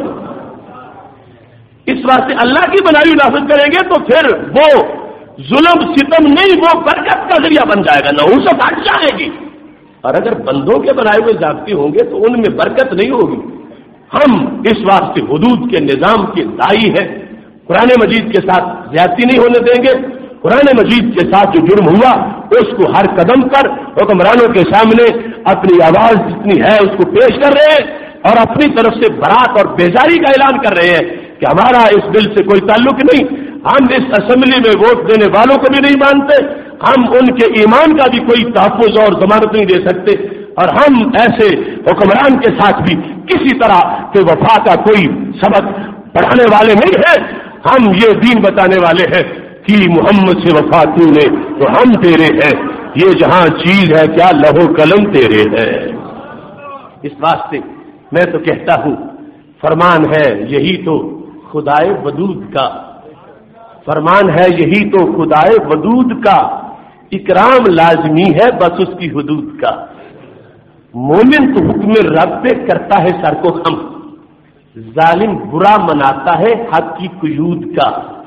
اس واسطے اللہ کی بنائی نافذ کریں گے تو پھر وہ ظلم ستم نہیں, وہ برکت کا ذریعہ بن جائے گا, نحوست ہٹ جائے گی. اور اگر بندوں کے بنائے ہوئے ضابطے ہوں گے تو ان میں برکت نہیں ہوگی. ہم اس واسطے حدود کے نظام کے دائی ہیں, قرآن مجید کے ساتھ زیادتی نہیں ہونے دیں گے. قرآن مجید کے ساتھ جو جرم ہوا اس کو ہر قدم پر حکمرانوں کے سامنے اپنی آواز جتنی ہے اس کو پیش کر رہے ہیں اور اپنی طرف سے برات اور بیزاری کا اعلان کر رہے ہیں کہ ہمارا اس بل سے کوئی تعلق نہیں, ہم اس اسمبلی میں ووٹ دینے والوں کو بھی نہیں مانتے, ہم ان کے ایمان کا بھی کوئی تحفظ اور ضمانت نہیں دے سکتے, اور ہم ایسے حکمران کے ساتھ بھی کسی طرح کے وفا کا کوئی سبق پڑھانے والے نہیں ہیں. ہم یہ دین بتانے والے ہیں کہ محمد سے وفا تو نے تو ہم تیرے ہیں, یہ جہاں چیز ہے کیا لہو قلم تیرے ہے. اس واسطے میں تو کہتا ہوں فرمان ہے یہی تو خدائے ودود کا فرمان ہے یہی تو خدائے ودود کا، اکرام لازمی ہے بس اس کی حدود کا۔ مومن تو حکم رب پہ کرتا ہے سر کو خم، ظالم برا مناتا ہے حق کی قیود کا۔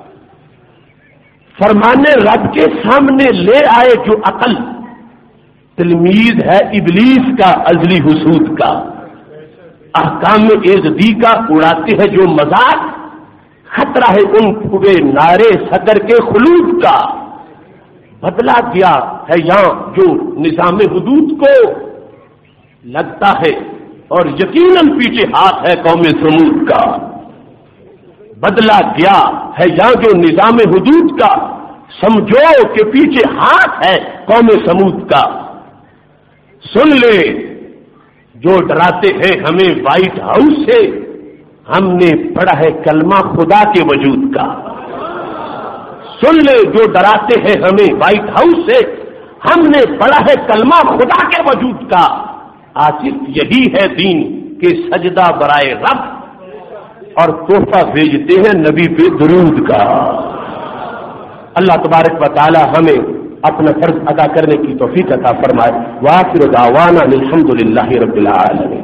فرمانے رب کے سامنے لے آئے جو عقل، تلمیذ ہے ابلیس کا ازلی حسود کا۔ احکام ایزدی کا اڑاتے ہیں جو مذاق، خطرہ ہے ان پھوے نعرے صدر کے خلود کا۔ بدلا گیا ہے یہاں جو نظام حدود کو لگتا ہے، اور یقیناً پیچھے ہاتھ ہے قوم سمود کا۔ بدلا گیا ہے یہاں جو نظام حدود کا، سمجھو کہ پیچھے ہاتھ ہے قوم سمود کا۔ سن لے جو ڈراتے ہیں ہمیں وائٹ ہاؤس سے، ہم نے پڑھا ہے کلمہ خدا کے وجود کا۔ سن لے جو ڈراتے ہیں ہمیں وائٹ ہاؤس سے، ہم نے پڑھا ہے کلمہ خدا کے وجود کا۔ آصف یہی ہے دین کہ سجدہ برائے رب، اور تحفہ بھیجتے ہیں نبی پہ درود کا۔ اللہ تبارک و تعالی ہمیں اپنا فرض ادا کرنے کی توفیق عطا فرمائے۔ وآخر دعوانا الحمد للہ رب العالمین۔